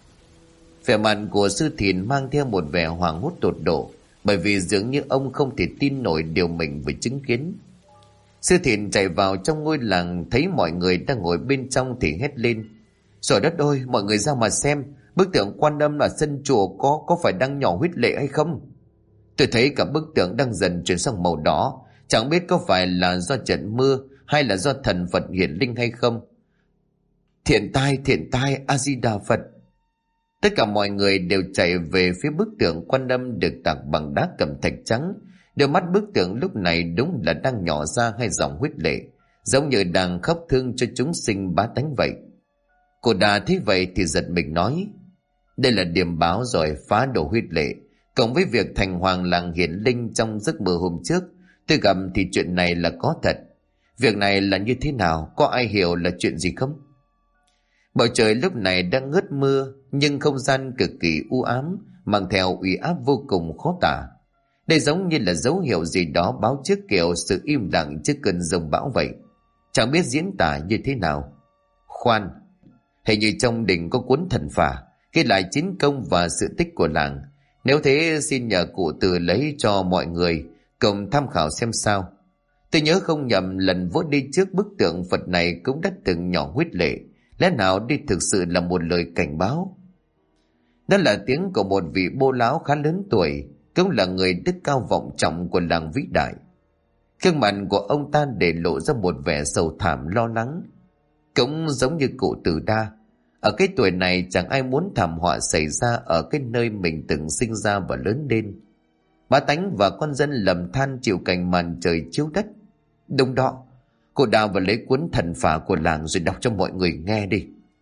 Vẻ mặt của sư Thìn mang theo một vẻ hoảng hốt tột độ, bởi vì dường như ông không thể tin nổi điều mình vừa chứng kiến. Sư Thìn chạy vào trong ngôi làng, thấy mọi người đang ngồi bên trong thì hét lên: Trời đất ơi, mọi người ra mà xem, bức tượng Quan Âm là sân chùa có phải đang nhỏ huyết lệ hay không? Tôi thấy cả bức tượng đang dần chuyển sang màu đỏ, chẳng biết có phải là do trận mưa hay là do thần Phật hiển linh hay không. Thiện tai, A-di-đà Phật. Tất cả mọi người đều chạy về phía bức tượng Quan Âm được tạc bằng đá cẩm thạch trắng. Đôi mắt bức tượng lúc này đúng là đang nhỏ ra hai dòng huyết lệ, giống như đang khóc thương cho chúng sinh bá tánh vậy. Cô Đà thấy vậy thì giật mình nói: Đây là điểm báo rồi, phá đổ huyết lệ, cộng với việc thành hoàng làng hiển linh trong giấc mơ hôm trước tôi gặp thì chuyện này là có thật. Việc này là như thế nào, có ai hiểu là chuyện gì không? Bầu trời lúc này đang ngớt mưa, nhưng không gian cực kỳ u ám, mang theo uy áp vô cùng khó tả. Đây giống như là dấu hiệu gì đó báo trước kiểu sự im lặng trước cơn giông bão vậy. Chẳng biết diễn tả như thế nào. Khoan, hình như trong đình có cuốn thần phả ghi lại chiến công và sự tích của làng. Nếu thế xin nhờ cụ từ lấy cho mọi người cùng tham khảo xem sao. Tôi nhớ không nhầm lần vỗ đi trước bức tượng Phật này cũng đã từng nhỏ huyết lệ. Lẽ nào đây thực sự là một lời cảnh báo? Đó là tiếng của một vị bô lão khá lớn tuổi, cũng là người đức cao vọng trọng của làng vĩ đại. Gương mặt của ông ta để lộ ra một vẻ sầu thảm lo lắng. Cũng giống như cụ Từ Đa, ở cái tuổi này chẳng ai muốn thảm họa xảy ra ở cái nơi mình từng sinh ra và lớn lên. Bá tánh và con dân lầm than chịu cảnh màn trời chiếu đất. Đúng đó, cô đào và lấy cuốn thần phả của làng rồi đọc cho mọi người nghe đi.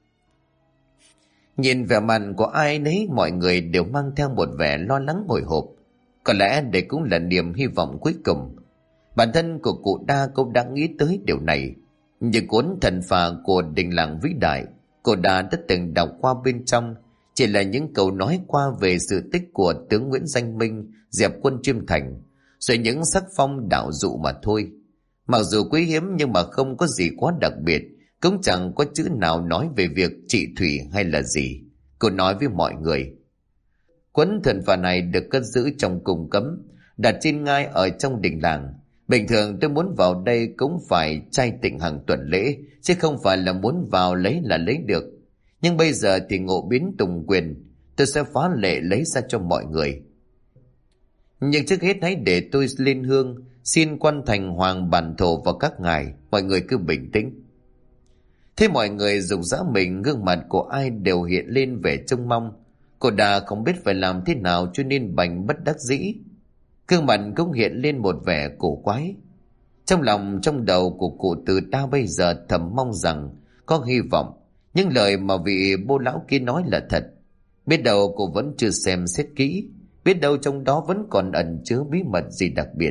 Nhìn vẻ mặt của ai nấy, mọi người đều mang theo một vẻ lo lắng hồi hộp. Có lẽ đây cũng là niềm hy vọng cuối cùng. Bản thân của cụ Đa cũng đã nghĩ tới điều này. Nhưng cuốn thần phả của đình làng vĩ đại, cô Đa đã từng đọc qua bên trong chỉ là những câu nói qua về sự tích của tướng Nguyễn Danh Minh dẹp quân Chiêm Thành, rồi những sắc phong đạo dụ mà thôi. Mặc dù quý hiếm nhưng mà không có gì quá đặc biệt, cũng chẳng có chữ nào nói về việc trị thủy hay là gì. Cô nói với mọi người. Cuốn thần phả này được cất giữ trong cung cấm, đặt trên ngai ở trong đình làng. Bình thường tôi muốn vào đây cũng phải trai tịnh hàng tuần lễ, chứ không phải là muốn vào lấy là lấy được. Nhưng bây giờ thì ngộ biến tùng quyền, tôi sẽ phá lệ lấy ra cho mọi người. Nhưng trước hết hãy để tôi lên hương, xin quan thành hoàng bản thổ và các ngài, mọi người cứ bình tĩnh. Thế mọi người rục rã mình, gương mặt của ai đều hiện lên vẻ trông mong. Cô Đà không biết phải làm thế nào cho nên bành bất đắc dĩ. Gương mặt cũng hiện lên một vẻ cổ quái. Trong lòng trong đầu của cụ Từ Đa bây giờ thầm mong rằng có hy vọng những lời mà vị bô lão kia nói là thật. Biết đâu cô vẫn chưa xem xét kỹ, biết đâu trong đó vẫn còn ẩn chứa bí mật gì đặc biệt.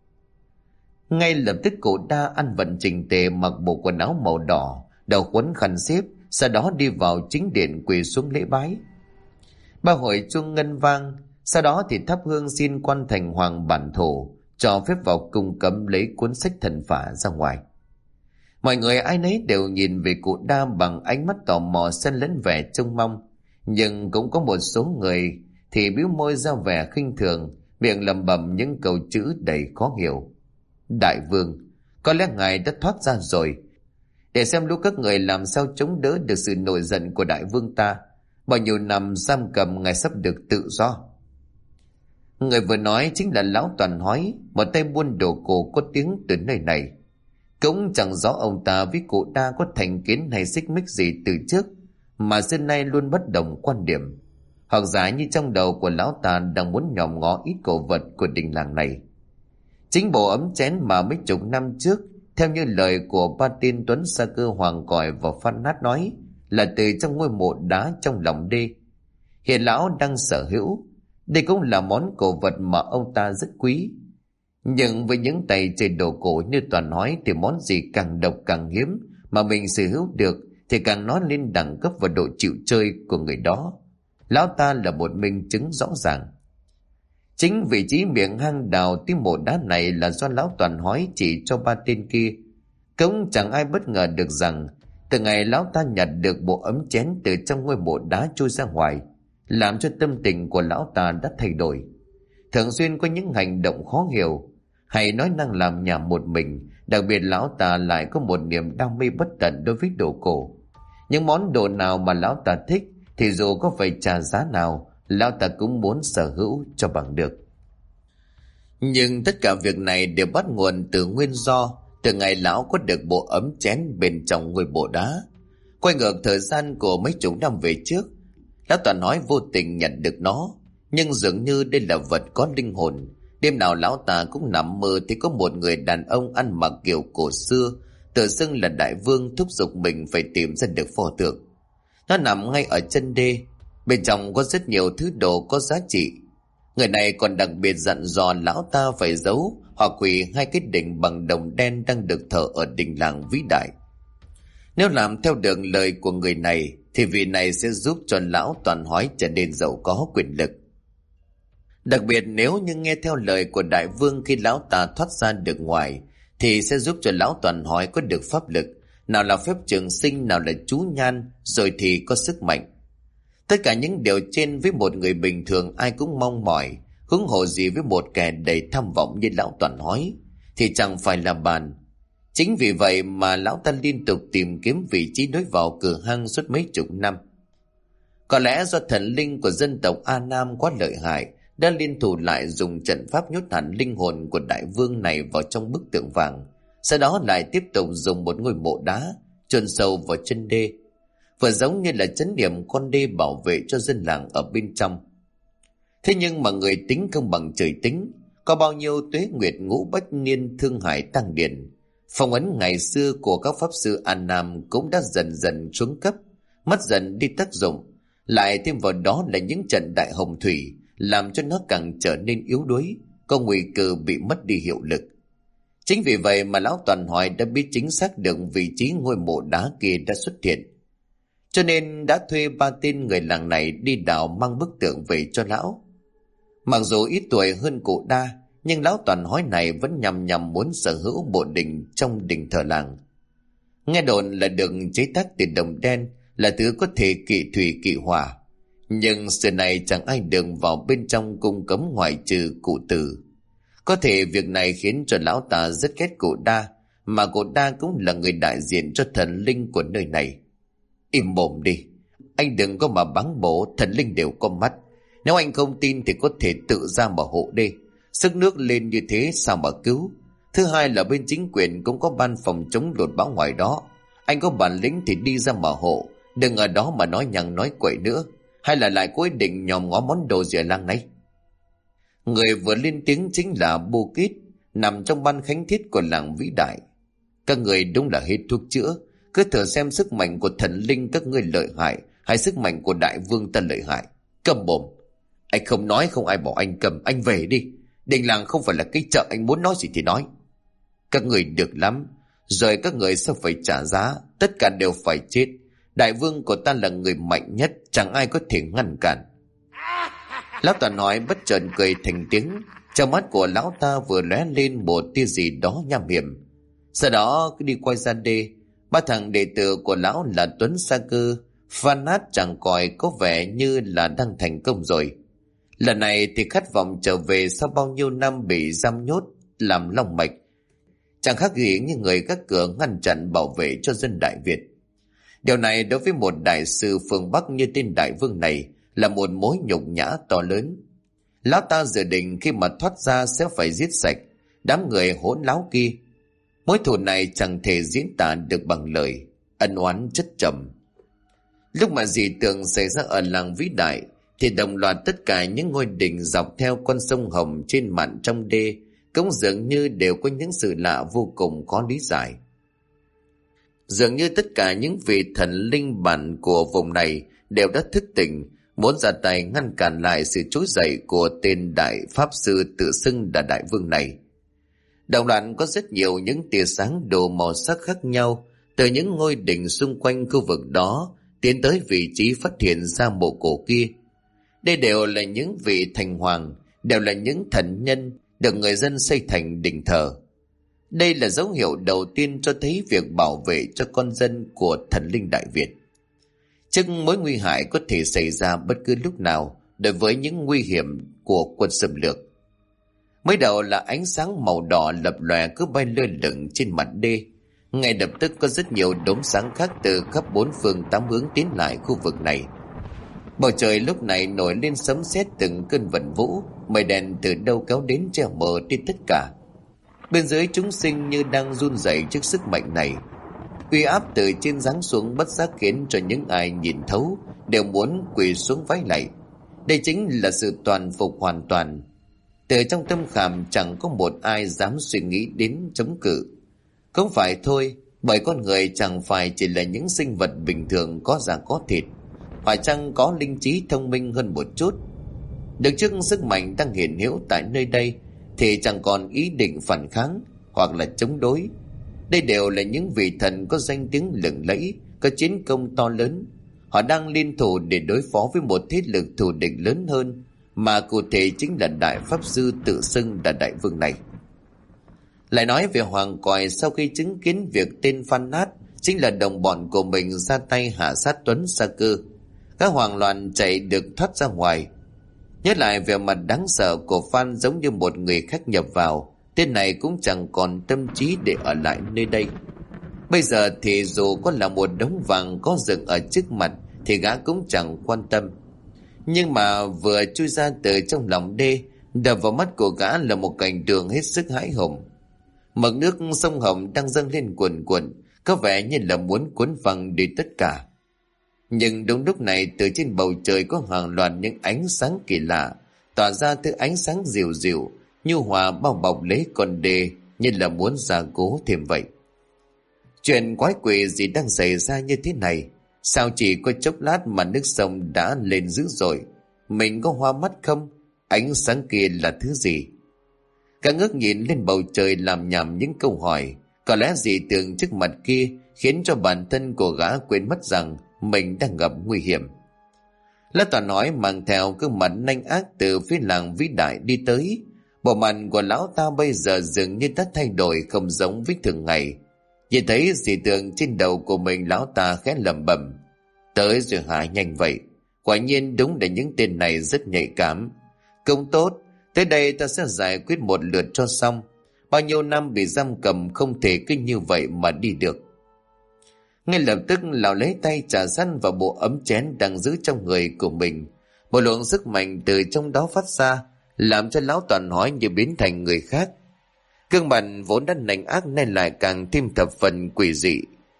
Ngay lập tức cụ Đa ăn vận chỉnh tề, mặc bộ quần áo màu đỏ, đầu quấn khăn xếp, sau đó đi vào chính điện quỳ xuống lễ bái. Ba hồi chuông ngân vang, sau đó thì thắp hương xin quan thành hoàng bản thổ cho phép vào cung cấm lấy cuốn sách thần phả ra ngoài. Mọi người ai nấy đều nhìn về cụ Đa bằng ánh mắt tò mò xen lẫn vẻ trông mong, nhưng cũng có một số người thì bĩu môi ra vẻ khinh thường, miệng lẩm bẩm những câu chữ đầy khó hiểu. Đại vương, có lẽ ngài đã thoát ra rồi. Để xem lúc các người làm sao chống đỡ được sự nổi giận của đại vương ta. Bao nhiêu năm giam cầm ngài sắp được tự do. Người vừa nói chính là lão Toàn Hói, một tay buôn đồ cổ có tiếng từ nơi này. Cũng chẳng rõ ông ta với cụ Đa có thành kiến hay xích mích gì từ trước, mà xưa nay luôn bất đồng quan điểm. Hoặc giả như trong đầu của lão ta đang muốn nhòm ngó ít cổ vật của đình làng này. Chính bộ ấm chén mà mấy chục năm trước, theo như lời của ba tiên Tuấn Sa Cơ Hoàng Còi và Phan Nát nói, là từ trong ngôi mộ đá trong lòng đê. Hiện lão đang sở hữu. Đây cũng là món cổ vật mà ông ta rất quý. Nhưng với những tay chơi đồ cổ như Toàn nói thì món gì càng độc càng hiếm mà mình sở hữu được thì càng nói lên đẳng cấp và độ chịu chơi của người đó. Lão ta là một minh chứng rõ ràng. Chính vị trí miệng hang đào tí mộ đá này là do lão Toàn Hói chỉ cho ba tên kia. Cũng chẳng ai bất ngờ được rằng từ ngày lão ta nhặt được bộ ấm chén từ trong ngôi mộ đá trôi ra ngoài, làm cho tâm tình của lão ta đã thay đổi. Thường xuyên có những hành động khó hiểu, hay nói năng làm nhảm một mình. Đặc biệt lão ta lại có một niềm đam mê bất tận đối với đồ cổ. Những món đồ nào mà lão ta thích thì dù có phải trả giá nào, lão ta cũng muốn sở hữu cho bằng được. Nhưng tất cả việc này đều bắt nguồn từ nguyên do từ ngày lão có được bộ ấm chén bên trong ngôi mộ đá. Quay ngược thời gian của mấy chục năm về trước, lão Toàn nói vô tình nhận được nó, nhưng dường như đây là vật có linh hồn. Đêm nào lão ta cũng nằm mơ thì có một người đàn ông ăn mặc kiểu cổ xưa, tự xưng là đại vương, thúc giục mình phải tìm ra được pho tượng. Nó nằm ngay ở chân đê, bên trong có rất nhiều thứ đồ có giá trị. Người này còn đặc biệt dặn dò lão ta phải giấu hoặc hủy hai cái đỉnh bằng đồng đen đang được thờ ở đình làng vĩ đại. Nếu làm theo được lời của người này thì vị này sẽ giúp cho lão Toàn Hói trở nên giàu có quyền lực. Đặc biệt nếu như nghe theo lời của đại vương, khi lão ta thoát ra được ngoài thì sẽ giúp cho lão Toàn Hói có được pháp lực, nào là phép trường sinh, nào là chú nhan, rồi thì có sức mạnh. Tất cả những điều trên với một người bình thường ai cũng mong mỏi, huống hồ gì với một kẻ đầy tham vọng như lão Toàn hói thì chẳng phải là bàn. Chính vì vậy mà lão ta liên tục tìm kiếm vị trí nối vào cửa hang suốt mấy chục năm. Có lẽ do thần linh của dân tộc A Nam quá lợi hại, đã liên thủ lại dùng trận pháp nhốt hẳn linh hồn của đại vương này vào trong bức tượng vàng, sau đó lại tiếp tục dùng một ngôi mộ đá chôn sâu vào chân đê, vừa giống như là trấn điểm con đê bảo vệ cho dân làng ở bên trong. Thế nhưng mà người tính không bằng trời tính, có bao nhiêu tuế nguyệt ngũ bách niên thương hải tăng điển, phong ấn ngày xưa của các pháp sư An Nam cũng đã dần dần xuống cấp, mất dần đi tác dụng, lại thêm vào đó là những trận đại hồng thủy làm cho nó càng trở nên yếu đuối, có nguy cơ bị mất đi hiệu lực. Chính vì vậy mà lão Toàn hỏi đã biết chính xác được vị trí ngôi mộ đá kia đã xuất hiện, cho nên đã thuê 3 tên người làng này đi đào mang bức tượng về cho lão. Mặc dù ít tuổi hơn cụ Đa, nhưng lão Toàn hói này vẫn nhằm muốn sở hữu bộ đình trong đình thờ làng. Nghe đồn là được chế tác từ đồng đen, là thứ có thể kỵ thủy kỵ hỏa, nhưng xưa này chẳng ai được vào bên trong cung cấm ngoại trừ cụ Tử. Có thể việc này khiến cho lão ta rất ghét cụ Đa, mà cụ Đa cũng là người đại diện cho thần linh của nơi này. Im mồm đi, anh đừng có mà báng bổ, thần linh đều có mắt. Nếu anh không tin thì có thể tự ra mà hộ đi. Sức nước lên như thế sao mà cứu? Thứ hai là bên chính quyền cũng có ban phòng chống lụt bão ngoài đó. Anh có bản lĩnh thì đi ra mà hộ, đừng ở đó mà nói nhằng nói quậy nữa. Hay là lại có ý định nhòm ngó món đồ gì ở làng này? Người vừa lên tiếng chính là Bô Kít, nằm trong ban khánh thiết của làng Vĩ Đại. Các người đúng là hết thuốc chữa. Cứ thử xem sức mạnh của thần linh các ngươi lợi hại hay sức mạnh của đại vương ta lợi hại. Cầm mồm. Anh không nói không ai bảo anh cầm, anh về đi. Đình làng không phải là cái chợ, anh muốn nói gì thì nói. Các người được lắm, rồi các người sẽ phải trả giá, tất cả đều phải chết. Đại vương của ta là người mạnh nhất, chẳng ai có thể ngăn cản. Lão Toàn nói bất chợt cười thành tiếng, trong mắt của lão ta vừa lóe lên một tia gì đó nham hiểm. Sau đó đi quay ra đê, 3 thằng đệ tử của lão là Tuấn Sa Cơ, Phan Nát Chẳng Còi có vẻ như là đang thành công rồi. Lần này thì khát vọng trở về sau bao nhiêu năm bị giam nhốt làm long mạch, chẳng khác gì như người gác cửa ngăn chặn bảo vệ cho dân Đại Việt. Điều này đối với một đại sư phương Bắc như tên đại vương này là một mối nhục nhã to lớn. Lão ta dự định khi mà thoát ra sẽ phải giết sạch đám người hỗn láo kia. Mối thù này chẳng thể diễn tả được bằng lời, ân oán chất chồng. Lúc mà dị tượng xảy ra ở làng Vĩ Đại thì đồng loạt tất cả những ngôi đình dọc theo con sông Hồng trên mạn trong đê cũng dường như đều có những sự lạ vô cùng khó lý giải. Dường như tất cả những vị thần linh bản của vùng này đều đã thức tỉnh, muốn ra tay ngăn cản lại sự trỗi dậy của tên đại pháp sư tự xưng là đại vương này. Đồng loạt có rất nhiều những tia sáng đồ màu sắc khác nhau từ những ngôi đình xung quanh khu vực đó tiến tới vị trí phát hiện ra mộ cổ kia. Đây đều là những vị thành hoàng, đều là những thần nhân được người dân xây thành đình thờ. Đây là dấu hiệu đầu tiên cho thấy việc bảo vệ cho con dân của thần linh Đại Việt. Trước mối nguy hại có thể xảy ra bất cứ lúc nào đối với những nguy hiểm của quân xâm lược. Mới đầu là ánh sáng màu đỏ lập lòe cứ bay lơ lửng trên mặt đê. Ngay lập tức có rất nhiều đốm sáng khác từ khắp 4 phương 8 hướng tiến lại khu vực này. Bầu trời lúc này nổi lên sấm sét từng cơn vận vũ, mây đen từ đâu kéo đến che mờ đi tất cả. Bên dưới chúng sinh như đang run rẩy trước sức mạnh này. Uy áp từ trên giáng xuống bất giác khiến cho những ai nhìn thấu đều muốn quỳ xuống vái lạy. Đây chính là sự toàn phục hoàn toàn. Từ trong tâm khảm chẳng có một ai dám suy nghĩ đến chống cự. Không phải thôi, bởi con người chẳng phải chỉ là những sinh vật bình thường có da có thịt, phải chăng có linh trí thông minh hơn một chút. Đứng trước sức mạnh đang hiện hữu tại nơi đây thì chẳng còn ý định phản kháng hoặc là chống đối. Đây đều là những vị thần có danh tiếng lừng lẫy, có chiến công to lớn. Họ đang liên thủ để đối phó với một thế lực thù địch lớn hơn, mà cụ thể chính là đại pháp sư tự xưng là đại vương này. Lại nói về Hoàng Còi, sau khi chứng kiến việc tên Phan Nát chính là đồng bọn của mình ra tay hạ sát Tuấn Sa Cơ, Gã hoảng loạn chạy được thoát ra ngoài. Nhớ lại vẻ mặt đáng sợ của Phan giống như một người khách nhập vào, tên này cũng chẳng còn tâm trí để ở lại nơi đây. Bây giờ thì dù có là một đống vàng có dựng ở trước mặt thì gã cũng chẳng quan tâm. Nhưng mà vừa chui ra từ trong lòng đê, đập vào mắt của gã là một cảnh tượng hết sức hãi hùng. Mực nước sông Hồng đang dâng lên cuồn cuộn, có vẻ như là muốn cuốn phăng đi tất cả. Nhưng đúng lúc này, từ trên bầu trời có hàng loạt những ánh sáng kỳ lạ tỏa ra, thứ ánh sáng dịu dịu nhu hòa bao bọc lấy con đê, như là muốn gia cố thêm vậy. Chuyện quái quỷ gì đang xảy ra như thế này? Sao chỉ có chốc lát mà nước sông đã lên dữ dội? Mình có hoa mắt không? Ánh sáng kia là thứ gì? Cả ngước nhìn lên bầu trời làm nhảm những câu hỏi. Có lẽ dị tượng trước mặt kia khiến cho bản thân của gã quên mất rằng mình đang gặp nguy hiểm. Lã Toàn nói mang theo gương mặt nanh ác từ phía làng vĩ đại đi tới. Bộ mặt của lão ta bây giờ dường như đã thay đổi, không giống với thường ngày. Nhìn thấy dị tượng trên đầu của mình, lão ta khẽ lẩm bẩm: tới rồi hả, nhanh vậy? Quả nhiên đúng là những tên này rất nhạy cảm. Công tốt, tới đây ta sẽ giải quyết một lượt cho xong. Bao nhiêu năm bị giam cầm không thể cứ như vậy mà đi được. Ngay lập tức lão lấy tay trà săn vào bộ ấm chén đang giữ trong người của mình. Một luồng sức mạnh từ trong đó phát ra, làm cho lão Toàn hỏi như biến thành người khác. Gương mặt vốn đã nành ác nay lại càng thêm thập phần quỷ dị.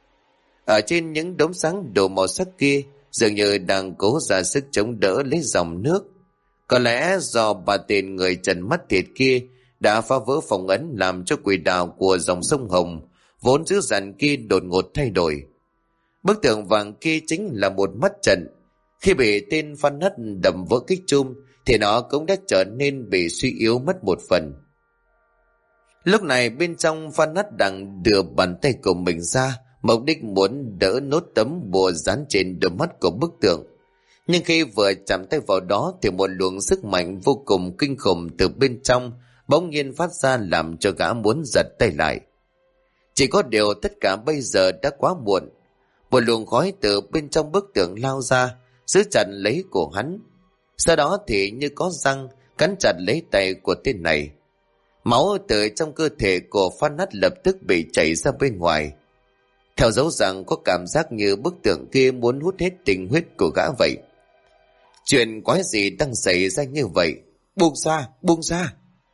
Ở trên những đốm sáng đồ màu sắc kia dường như đang cố ra sức chống đỡ lấy dòng nước. Có lẽ do bà tên người trần mắt thịt kia đã phá vỡ phong ấn, làm cho quỷ đạo của dòng sông Hồng vốn dữ dằn kia đột ngột thay đổi. Bức tượng vàng kia chính là một mắt trận. Khi bị tên Phan Hất đập vỡ kích chum thì nó cũng đã trở nên bị suy yếu mất một phần. Lúc này bên trong, Phan Hất đang đưa bàn tay của mình ra, mục đích muốn đỡ nốt tấm bùa dán trên đôi mắt của bức tượng. Nhưng khi vừa chạm tay vào đó thì một luồng sức mạnh vô cùng kinh khủng từ bên trong bỗng nhiên phát ra, làm cho gã muốn giật tay lại. Chỉ có điều tất cả bây giờ đã quá muộn. Một luồng khói từ bên trong bức tượng lao ra, giữ chặt lấy cổ hắn. Sau đó thì như có răng cắn chặt lấy tay của tên này. Máu từ trong cơ thể của Phan Hất lập tức bị chảy ra bên ngoài, theo dấu rằng có cảm giác như bức tượng kia muốn hút hết tình huyết của gã vậy. Chuyện quái gì đang xảy ra như vậy? Buông ra, buông ra!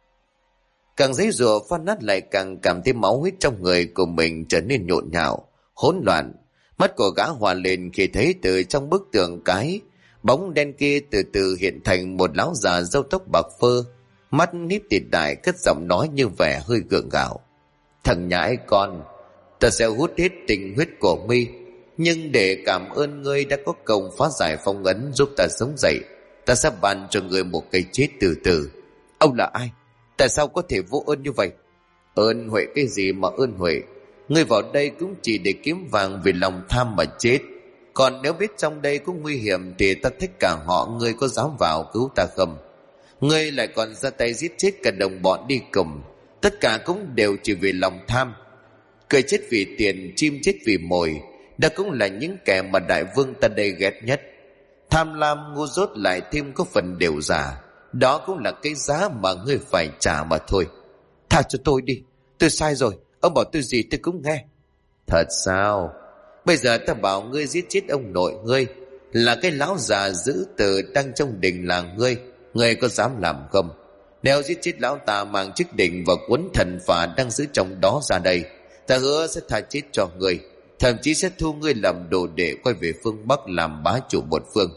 Càng giãy giụa, Phan Hất lại càng cảm thấy máu huyết trong người của mình trở nên nhộn nhạo, hỗn loạn. Mắt của gã hòa lên khi thấy từ trong bức tượng cái bóng đen kia từ từ hiện thành một lão già râu tóc bạc phơ, mắt híp tịt đại, cất giọng nói như vẻ hơi gượng gạo: thằng nhãi con, ta sẽ hút hết tình huyết của mi, nhưng để cảm ơn ngươi đã có công phá giải phong ấn giúp ta sống dậy, ta sẽ ban cho ngươi một cái chết từ từ. Ông là ai? Tại sao có thể vô ơn như vậy? Ơn huệ cái gì mà ơn huệ? Ngươi vào đây cũng chỉ để kiếm vàng vì lòng tham mà chết. Còn nếu biết trong đây có nguy hiểm thì ta thích cả họ ngươi có dám vào cứu ta không? Ngươi lại còn ra tay giết chết cả đồng bọn đi cùng. Tất cả cũng đều chỉ vì lòng tham. Cười chết vì tiền, chim chết vì mồi, đó cũng là những kẻ mà đại vương ta đây ghét nhất. Tham lam ngu dốt lại thêm có phần đều giả, đó cũng là cái giá mà ngươi phải trả mà thôi. Tha cho tôi đi, tôi sai rồi, ông bảo tôi gì tôi cũng nghe. Thật sao? Bây giờ ta bảo ngươi giết chết ông nội ngươi, là cái lão già giữ từ đang trong đình làng ngươi, ngươi có dám làm không? Nếu giết chết lão ta, mang chiếc đỉnh và cuốn thần phả đang giữ trong đó ra đây, ta hứa sẽ tha chết cho ngươi, thậm chí sẽ thu ngươi làm đồ để quay về phương Bắc làm bá chủ một phương.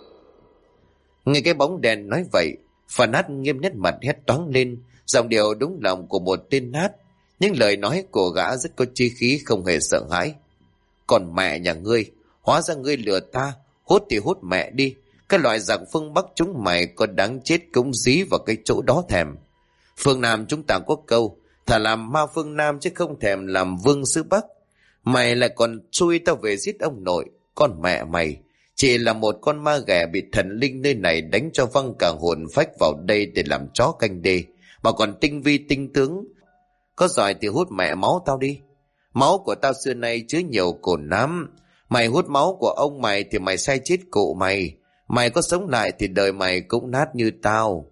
Nghe cái bóng đèn nói vậy, Phan Hất nghiêm nét mặt hét toáng lên, giọng điệu đúng lòng của một tên nát. Những lời nói của gã rất có chí khí, không hề sợ hãi. Còn mẹ nhà ngươi, hóa ra ngươi lừa ta, hút thì hút mẹ đi. Cái loại giặc phương Bắc chúng mày có đáng chết cũng dí vào cái chỗ đó thèm. Phương Nam chúng ta có câu, thà làm ma phương Nam chứ không thèm làm vương xứ Bắc. Mày lại còn xui tao về giết ông nội. Con mẹ mày chỉ là một con ma ghẻ bị thần linh nơi này đánh cho văng cả hồn phách vào đây để làm chó canh đê, mà còn tinh vi tinh tướng. Có giỏi thì hút mẹ máu tao đi. Máu của tao xưa nay chứa nhiều cồn lắm. Mày hút máu của ông mày thì mày sai chết cụ mày. Mày có sống lại thì đời mày cũng nát như tao.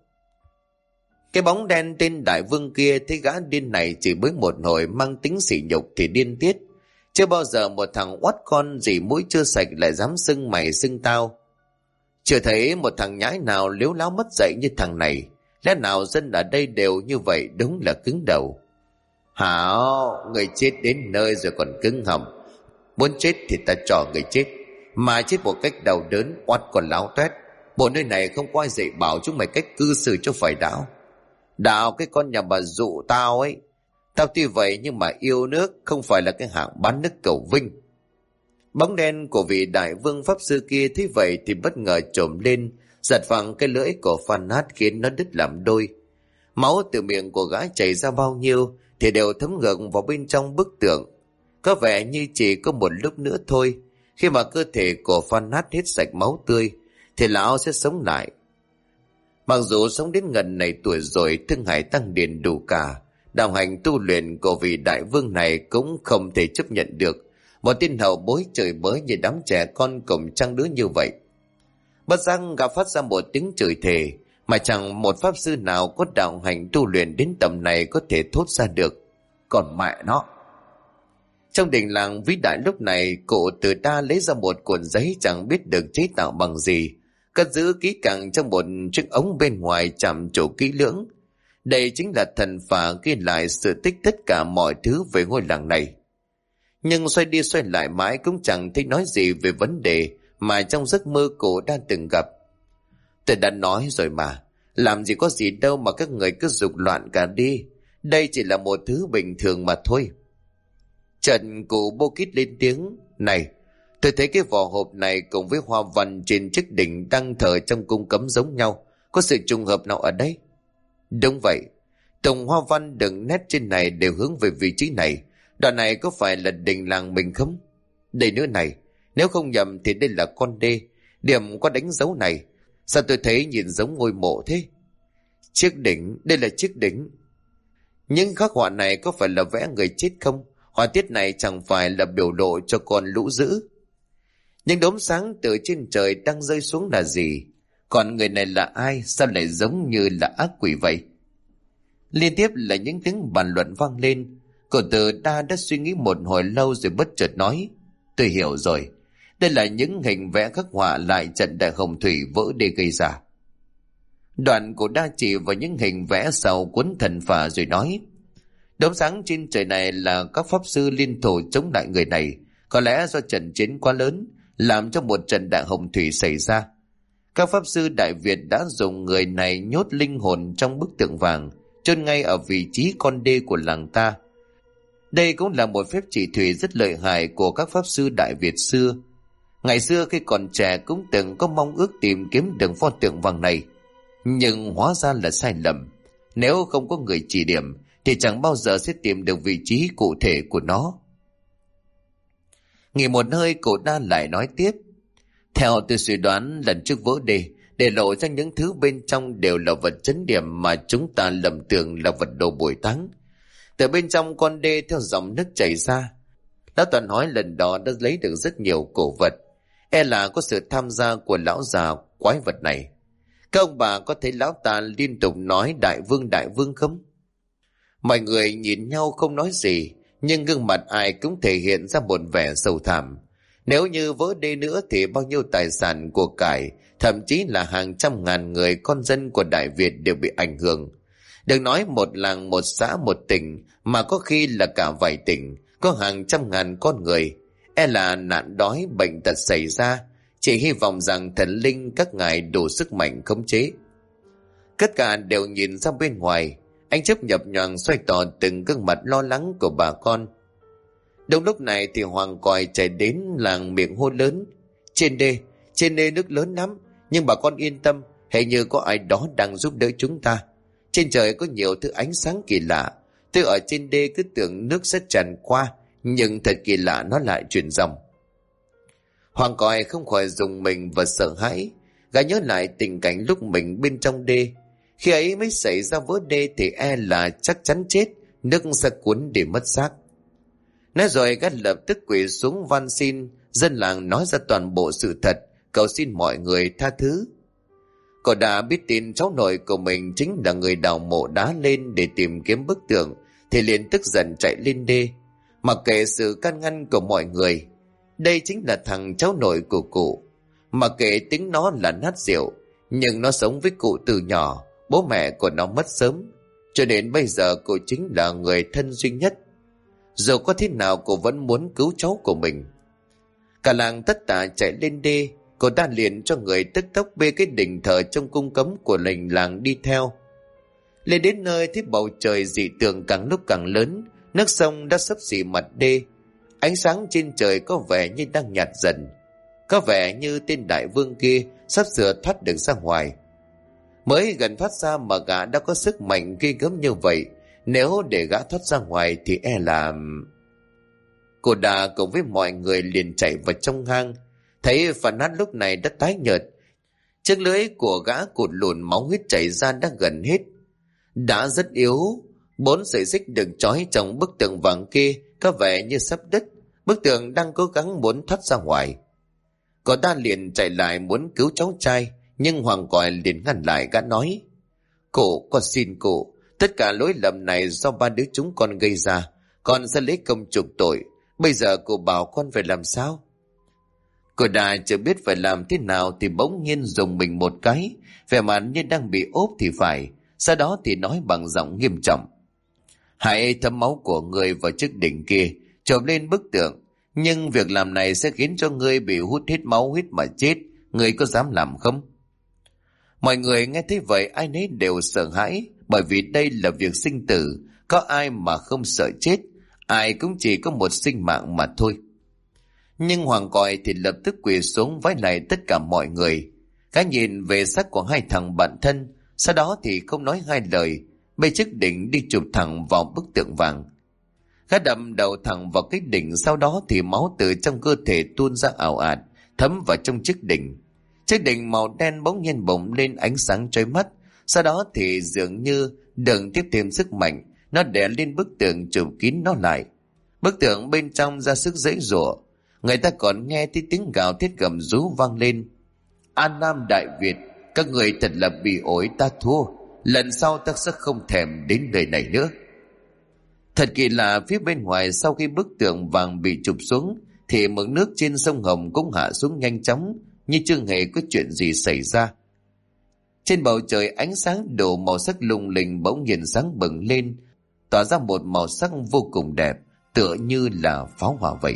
Cái bóng đen tên đại vương kia thấy gã điên này chỉ mới một hồi mang tính sỉ nhục thì điên tiết. Chưa bao giờ một thằng oắt con gì mũi chưa sạch lại dám xưng mày xưng tao. Chưa thấy một thằng nhãi nào lếu láo mất dạy như thằng này. Lẽ nào dân ở đây đều như vậy, đúng là cứng đầu. Hảo, người chết đến nơi rồi còn cứng họng. Muốn chết thì ta cho người chết, mà chết một cách đau đớn, oắt còn láo toét. Bộ nơi này không có ai dạy bảo chúng mày cách cư xử cho phải đạo. Đạo cái con nhà bà dụ tao ấy. Tao tuy vậy nhưng mà yêu nước, không phải là cái hạng bán nước cầu vinh. Bóng đen của vị đại vương pháp sư kia thấy vậy thì bất ngờ trồm lên, giật phẳng cái lưỡi của Phan Hát khiến nó đứt làm đôi. Máu từ miệng của gã chảy ra bao nhiêu thì đều thấm ngược vào bên trong bức tượng. Có vẻ như chỉ có một lúc nữa thôi, khi mà cơ thể của Phan Hát hết sạch máu tươi thì lão sẽ sống lại. Mặc dù sống đến gần này tuổi rồi, thương hải tăng điền đủ cả, đạo hành tu luyện của vị đại vương này cũng không thể chấp nhận được một tên hậu bối chửi bới như đám trẻ con cùng trang đứa như vậy. Bất giác gã phát ra một tiếng chửi thề mà chẳng một pháp sư nào có đạo hành tu luyện đến tầm này có thể thốt ra được. Còn mẹ nó! Trong đình làng vĩ đại lúc này, cụ Từ Đa lấy ra một cuộn giấy chẳng biết được chế tạo bằng gì, cất giữ kỹ càng trong một chiếc ống bên ngoài chạm trổ kỹ lưỡng. Đây chính là thần phả ghi lại sự tích tất cả mọi thứ về ngôi làng này. Nhưng xoay đi xoay lại mãi cũng chẳng thấy nói gì về vấn đề mà trong giấc mơ cụ đã từng gặp. Tôi đã nói rồi mà, làm gì có gì đâu mà các người cứ dục loạn cả đi. Đây chỉ là một thứ bình thường mà thôi. Trần cụ Bô Kít lên tiếng. Này, tôi thấy cái vỏ hộp này cùng với hoa văn trên chiếc đỉnh đang thờ trong cung cấm giống nhau. Có sự trùng hợp nào ở đây? Đúng vậy, tổng hoa văn đựng nét trên này đều hướng về vị trí này. Đoạn này có phải là đình làng mình không? Đây nữa này, nếu không nhầm thì đây là con đê. Điểm có đánh dấu này, sao tôi thấy nhìn giống ngôi mộ thế? Chiếc đỉnh, đây là chiếc đỉnh. Những khắc họa này có phải là vẽ người chết không? Họa tiết này chẳng phải là biểu lộ cho con lũ dữ? Những đốm sáng từ trên trời đang rơi xuống là gì? Còn người này là ai? Sao lại giống như là ác quỷ vậy? Liên tiếp là những tiếng bàn luận vang lên. Cậu Từ Đa đã suy nghĩ một hồi lâu rồi bất chợt nói. Tôi hiểu rồi. Đây là những hình vẽ khắc họa lại trận đại hồng thủy vỡ đê gây ra. Đoạn của Đa chỉ vào những hình vẽ sau cuốn thần phả rồi nói. Đốm sáng trên trời này là các pháp sư liên thủ chống lại người này. Có lẽ do trận chiến quá lớn làm cho một trận đại hồng thủy xảy ra. Các pháp sư Đại Việt đã dùng người này nhốt linh hồn trong bức tượng vàng, chôn ngay ở vị trí con đê của làng ta. Đây cũng là một phép chỉ thủy rất lợi hại của các pháp sư Đại Việt xưa. Ngày xưa khi còn trẻ cũng từng có mong ước tìm kiếm được pho tượng vàng này, nhưng hóa ra là sai lầm. Nếu không có người chỉ điểm thì chẳng bao giờ sẽ tìm được vị trí cụ thể của nó. Nghỉ một hơi, cụ Đa lại nói tiếp. Theo tôi suy đoán, lần trước vỡ đê để lộ ra những thứ bên trong đều là vật chấn điểm mà chúng ta lầm tưởng là vật đồ bồi táng. Từ bên trong con đê theo dòng nước chảy ra, Lão Toàn hỏi lần đó đã lấy được rất nhiều cổ vật. E là có sự tham gia của lão già quái vật này. Các ông bà có thấy lão ta liên tục nói đại vương không? Mọi người nhìn nhau không nói gì, nhưng gương mặt ai cũng thể hiện ra một vẻ sầu thảm. Nếu như vỡ đê nữa thì bao nhiêu tài sản của cải, thậm chí là hàng trăm ngàn người con dân của Đại Việt đều bị ảnh hưởng. Đừng nói một làng, một xã, một tỉnh, mà có khi là cả vài tỉnh, có hàng trăm ngàn con người. E là nạn đói, bệnh tật xảy ra, chỉ hy vọng rằng thần linh các ngài đủ sức mạnh khống chế. Tất cả đều nhìn ra bên ngoài, ánh chớp nhập nhoàng xoay tỏ từng gương mặt lo lắng của bà con. Đúng lúc này thì Hoàng Còi chạy đến làng miệng hô lớn. Trên đê nước lớn lắm, nhưng bà con yên tâm, hình như có ai đó đang giúp đỡ chúng ta. Trên trời có nhiều thứ ánh sáng kỳ lạ. Tôi ở trên đê cứ tưởng nước sẽ tràn qua, nhưng thật kỳ lạ nó lại chuyển dòng. Hoàng Còi không khỏi rùng mình và sợ hãi. Gã nhớ lại tình cảnh lúc mình bên trong đê. Khi ấy mới xảy ra vỡ đê thì e là chắc chắn chết, nước sẽ cuốn để mất xác. Nói rồi gã lập tức quỳ xuống van xin dân làng nói ra toàn bộ sự thật cầu xin mọi người tha thứ. Cô đã biết tin cháu nội của mình chính là người đào mộ đá lên để tìm kiếm bức tượng, thì liền tức giận chạy lên đê. Mặc kệ sự can ngăn của mọi người, đây chính là thằng cháu nội của cụ. Mặc kệ tính nó là nát rượu, nhưng nó sống với cụ từ nhỏ, bố mẹ của nó mất sớm, cho đến bây giờ cụ chính là người thân duy nhất. Dù có thế nào cô vẫn muốn cứu cháu của mình. Cả làng tất tả chạy lên đê. Cô ta liền cho người tức tốc bê cái đỉnh thờ trong cung cấm của lệnh làng đi theo. Lên đến nơi thấy bầu trời dị tượng càng lúc càng lớn. Nước sông đã xấp xỉ mặt đê. Ánh sáng trên trời có vẻ như đang nhạt dần. Có vẻ như tên đại vương kia sắp sửa thoát được ra ngoài. Mới gần thoát ra mà gã đã có sức mạnh ghê gớm như vậy. Nếu để gã thoát ra ngoài thì e là... Cô Đà cùng với mọi người liền chạy vào trong hang. Thấy Phản Nát lúc này đã tái nhợt. Chiếc lưỡi của gã cụt lùn, máu huyết chảy ra đã gần hết. Đã rất yếu. 4 sợi xích được trói trong bức tượng vàng kia có vẻ như sắp đứt. Bức tượng đang cố gắng muốn thoát ra ngoài. Cô ta liền chạy lại muốn cứu cháu trai, nhưng Hoàng Còi liền ngăn lại. Gã nói: Cụ, con xin cụ, tất cả lỗi lầm này do 3 đứa chúng con gây ra. Con sẽ lấy công chuộc tội. Bây giờ cụ bảo con phải làm sao? Cô Đà chưa biết phải làm thế nào thì bỗng nhiên dùng mình một cái, vẻ mặt như đang bị ốp thì phải. Sau đó thì nói bằng giọng nghiêm trọng: Hãy thấm máu của ngươi vào chiếc đỉnh kia, chộp lên bức tượng. Nhưng việc làm này sẽ khiến cho ngươi bị hút hết máu huyết mà chết. Ngươi có dám làm không? Mọi người nghe thấy vậy ai nấy đều sợ hãi, bởi vì đây là việc sinh tử. Có ai mà không sợ chết? Ai cũng chỉ có một sinh mạng mà thôi. Nhưng Hoàng Còi thì lập tức quỳ xuống vái lại tất cả mọi người. Gã nhìn về xác của hai thằng bạn thân, sau đó thì không nói hai lời, bê chiếc đỉnh đi chụp thẳng vào bức tượng vàng. Gã đâm đầu thẳng vào cái đỉnh, sau đó thì máu từ trong cơ thể tuôn ra ào ạt, thấm vào trong chiếc đỉnh. Chiếc đỉnh màu đen bỗng nhiên bùng lên ánh sáng chói mắt, sau đó thì dường như đừng tiếp thêm sức mạnh, nó đè lên bức tượng chụp kín nó lại. Bức tượng bên trong ra sức giãy giụa. Người ta còn nghe thấy tiếng gào thét gầm rú vang lên: An Nam Đại Việt, các người thật là bị ổi, ta thua. Lần sau ta sẽ không thèm đến nơi này nữa. Thật kỳ lạ, phía bên ngoài sau khi bức tượng vàng bị chụp xuống thì mực nước trên sông Hồng cũng hạ xuống nhanh chóng, như chưa hề có chuyện gì xảy ra. Trên bầu trời ánh sáng đủ màu sắc lung linh bỗng nhiên sáng bừng lên, tỏa ra một màu sắc vô cùng đẹp, tựa như là pháo hoa vậy.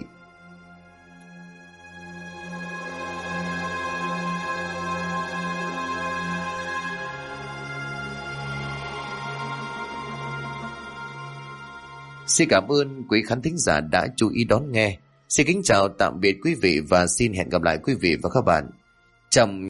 Xin cảm ơn quý khán thính giả đã chú ý đón nghe. Xin kính chào tạm biệt quý vị và xin hẹn gặp lại quý vị và các bạn trong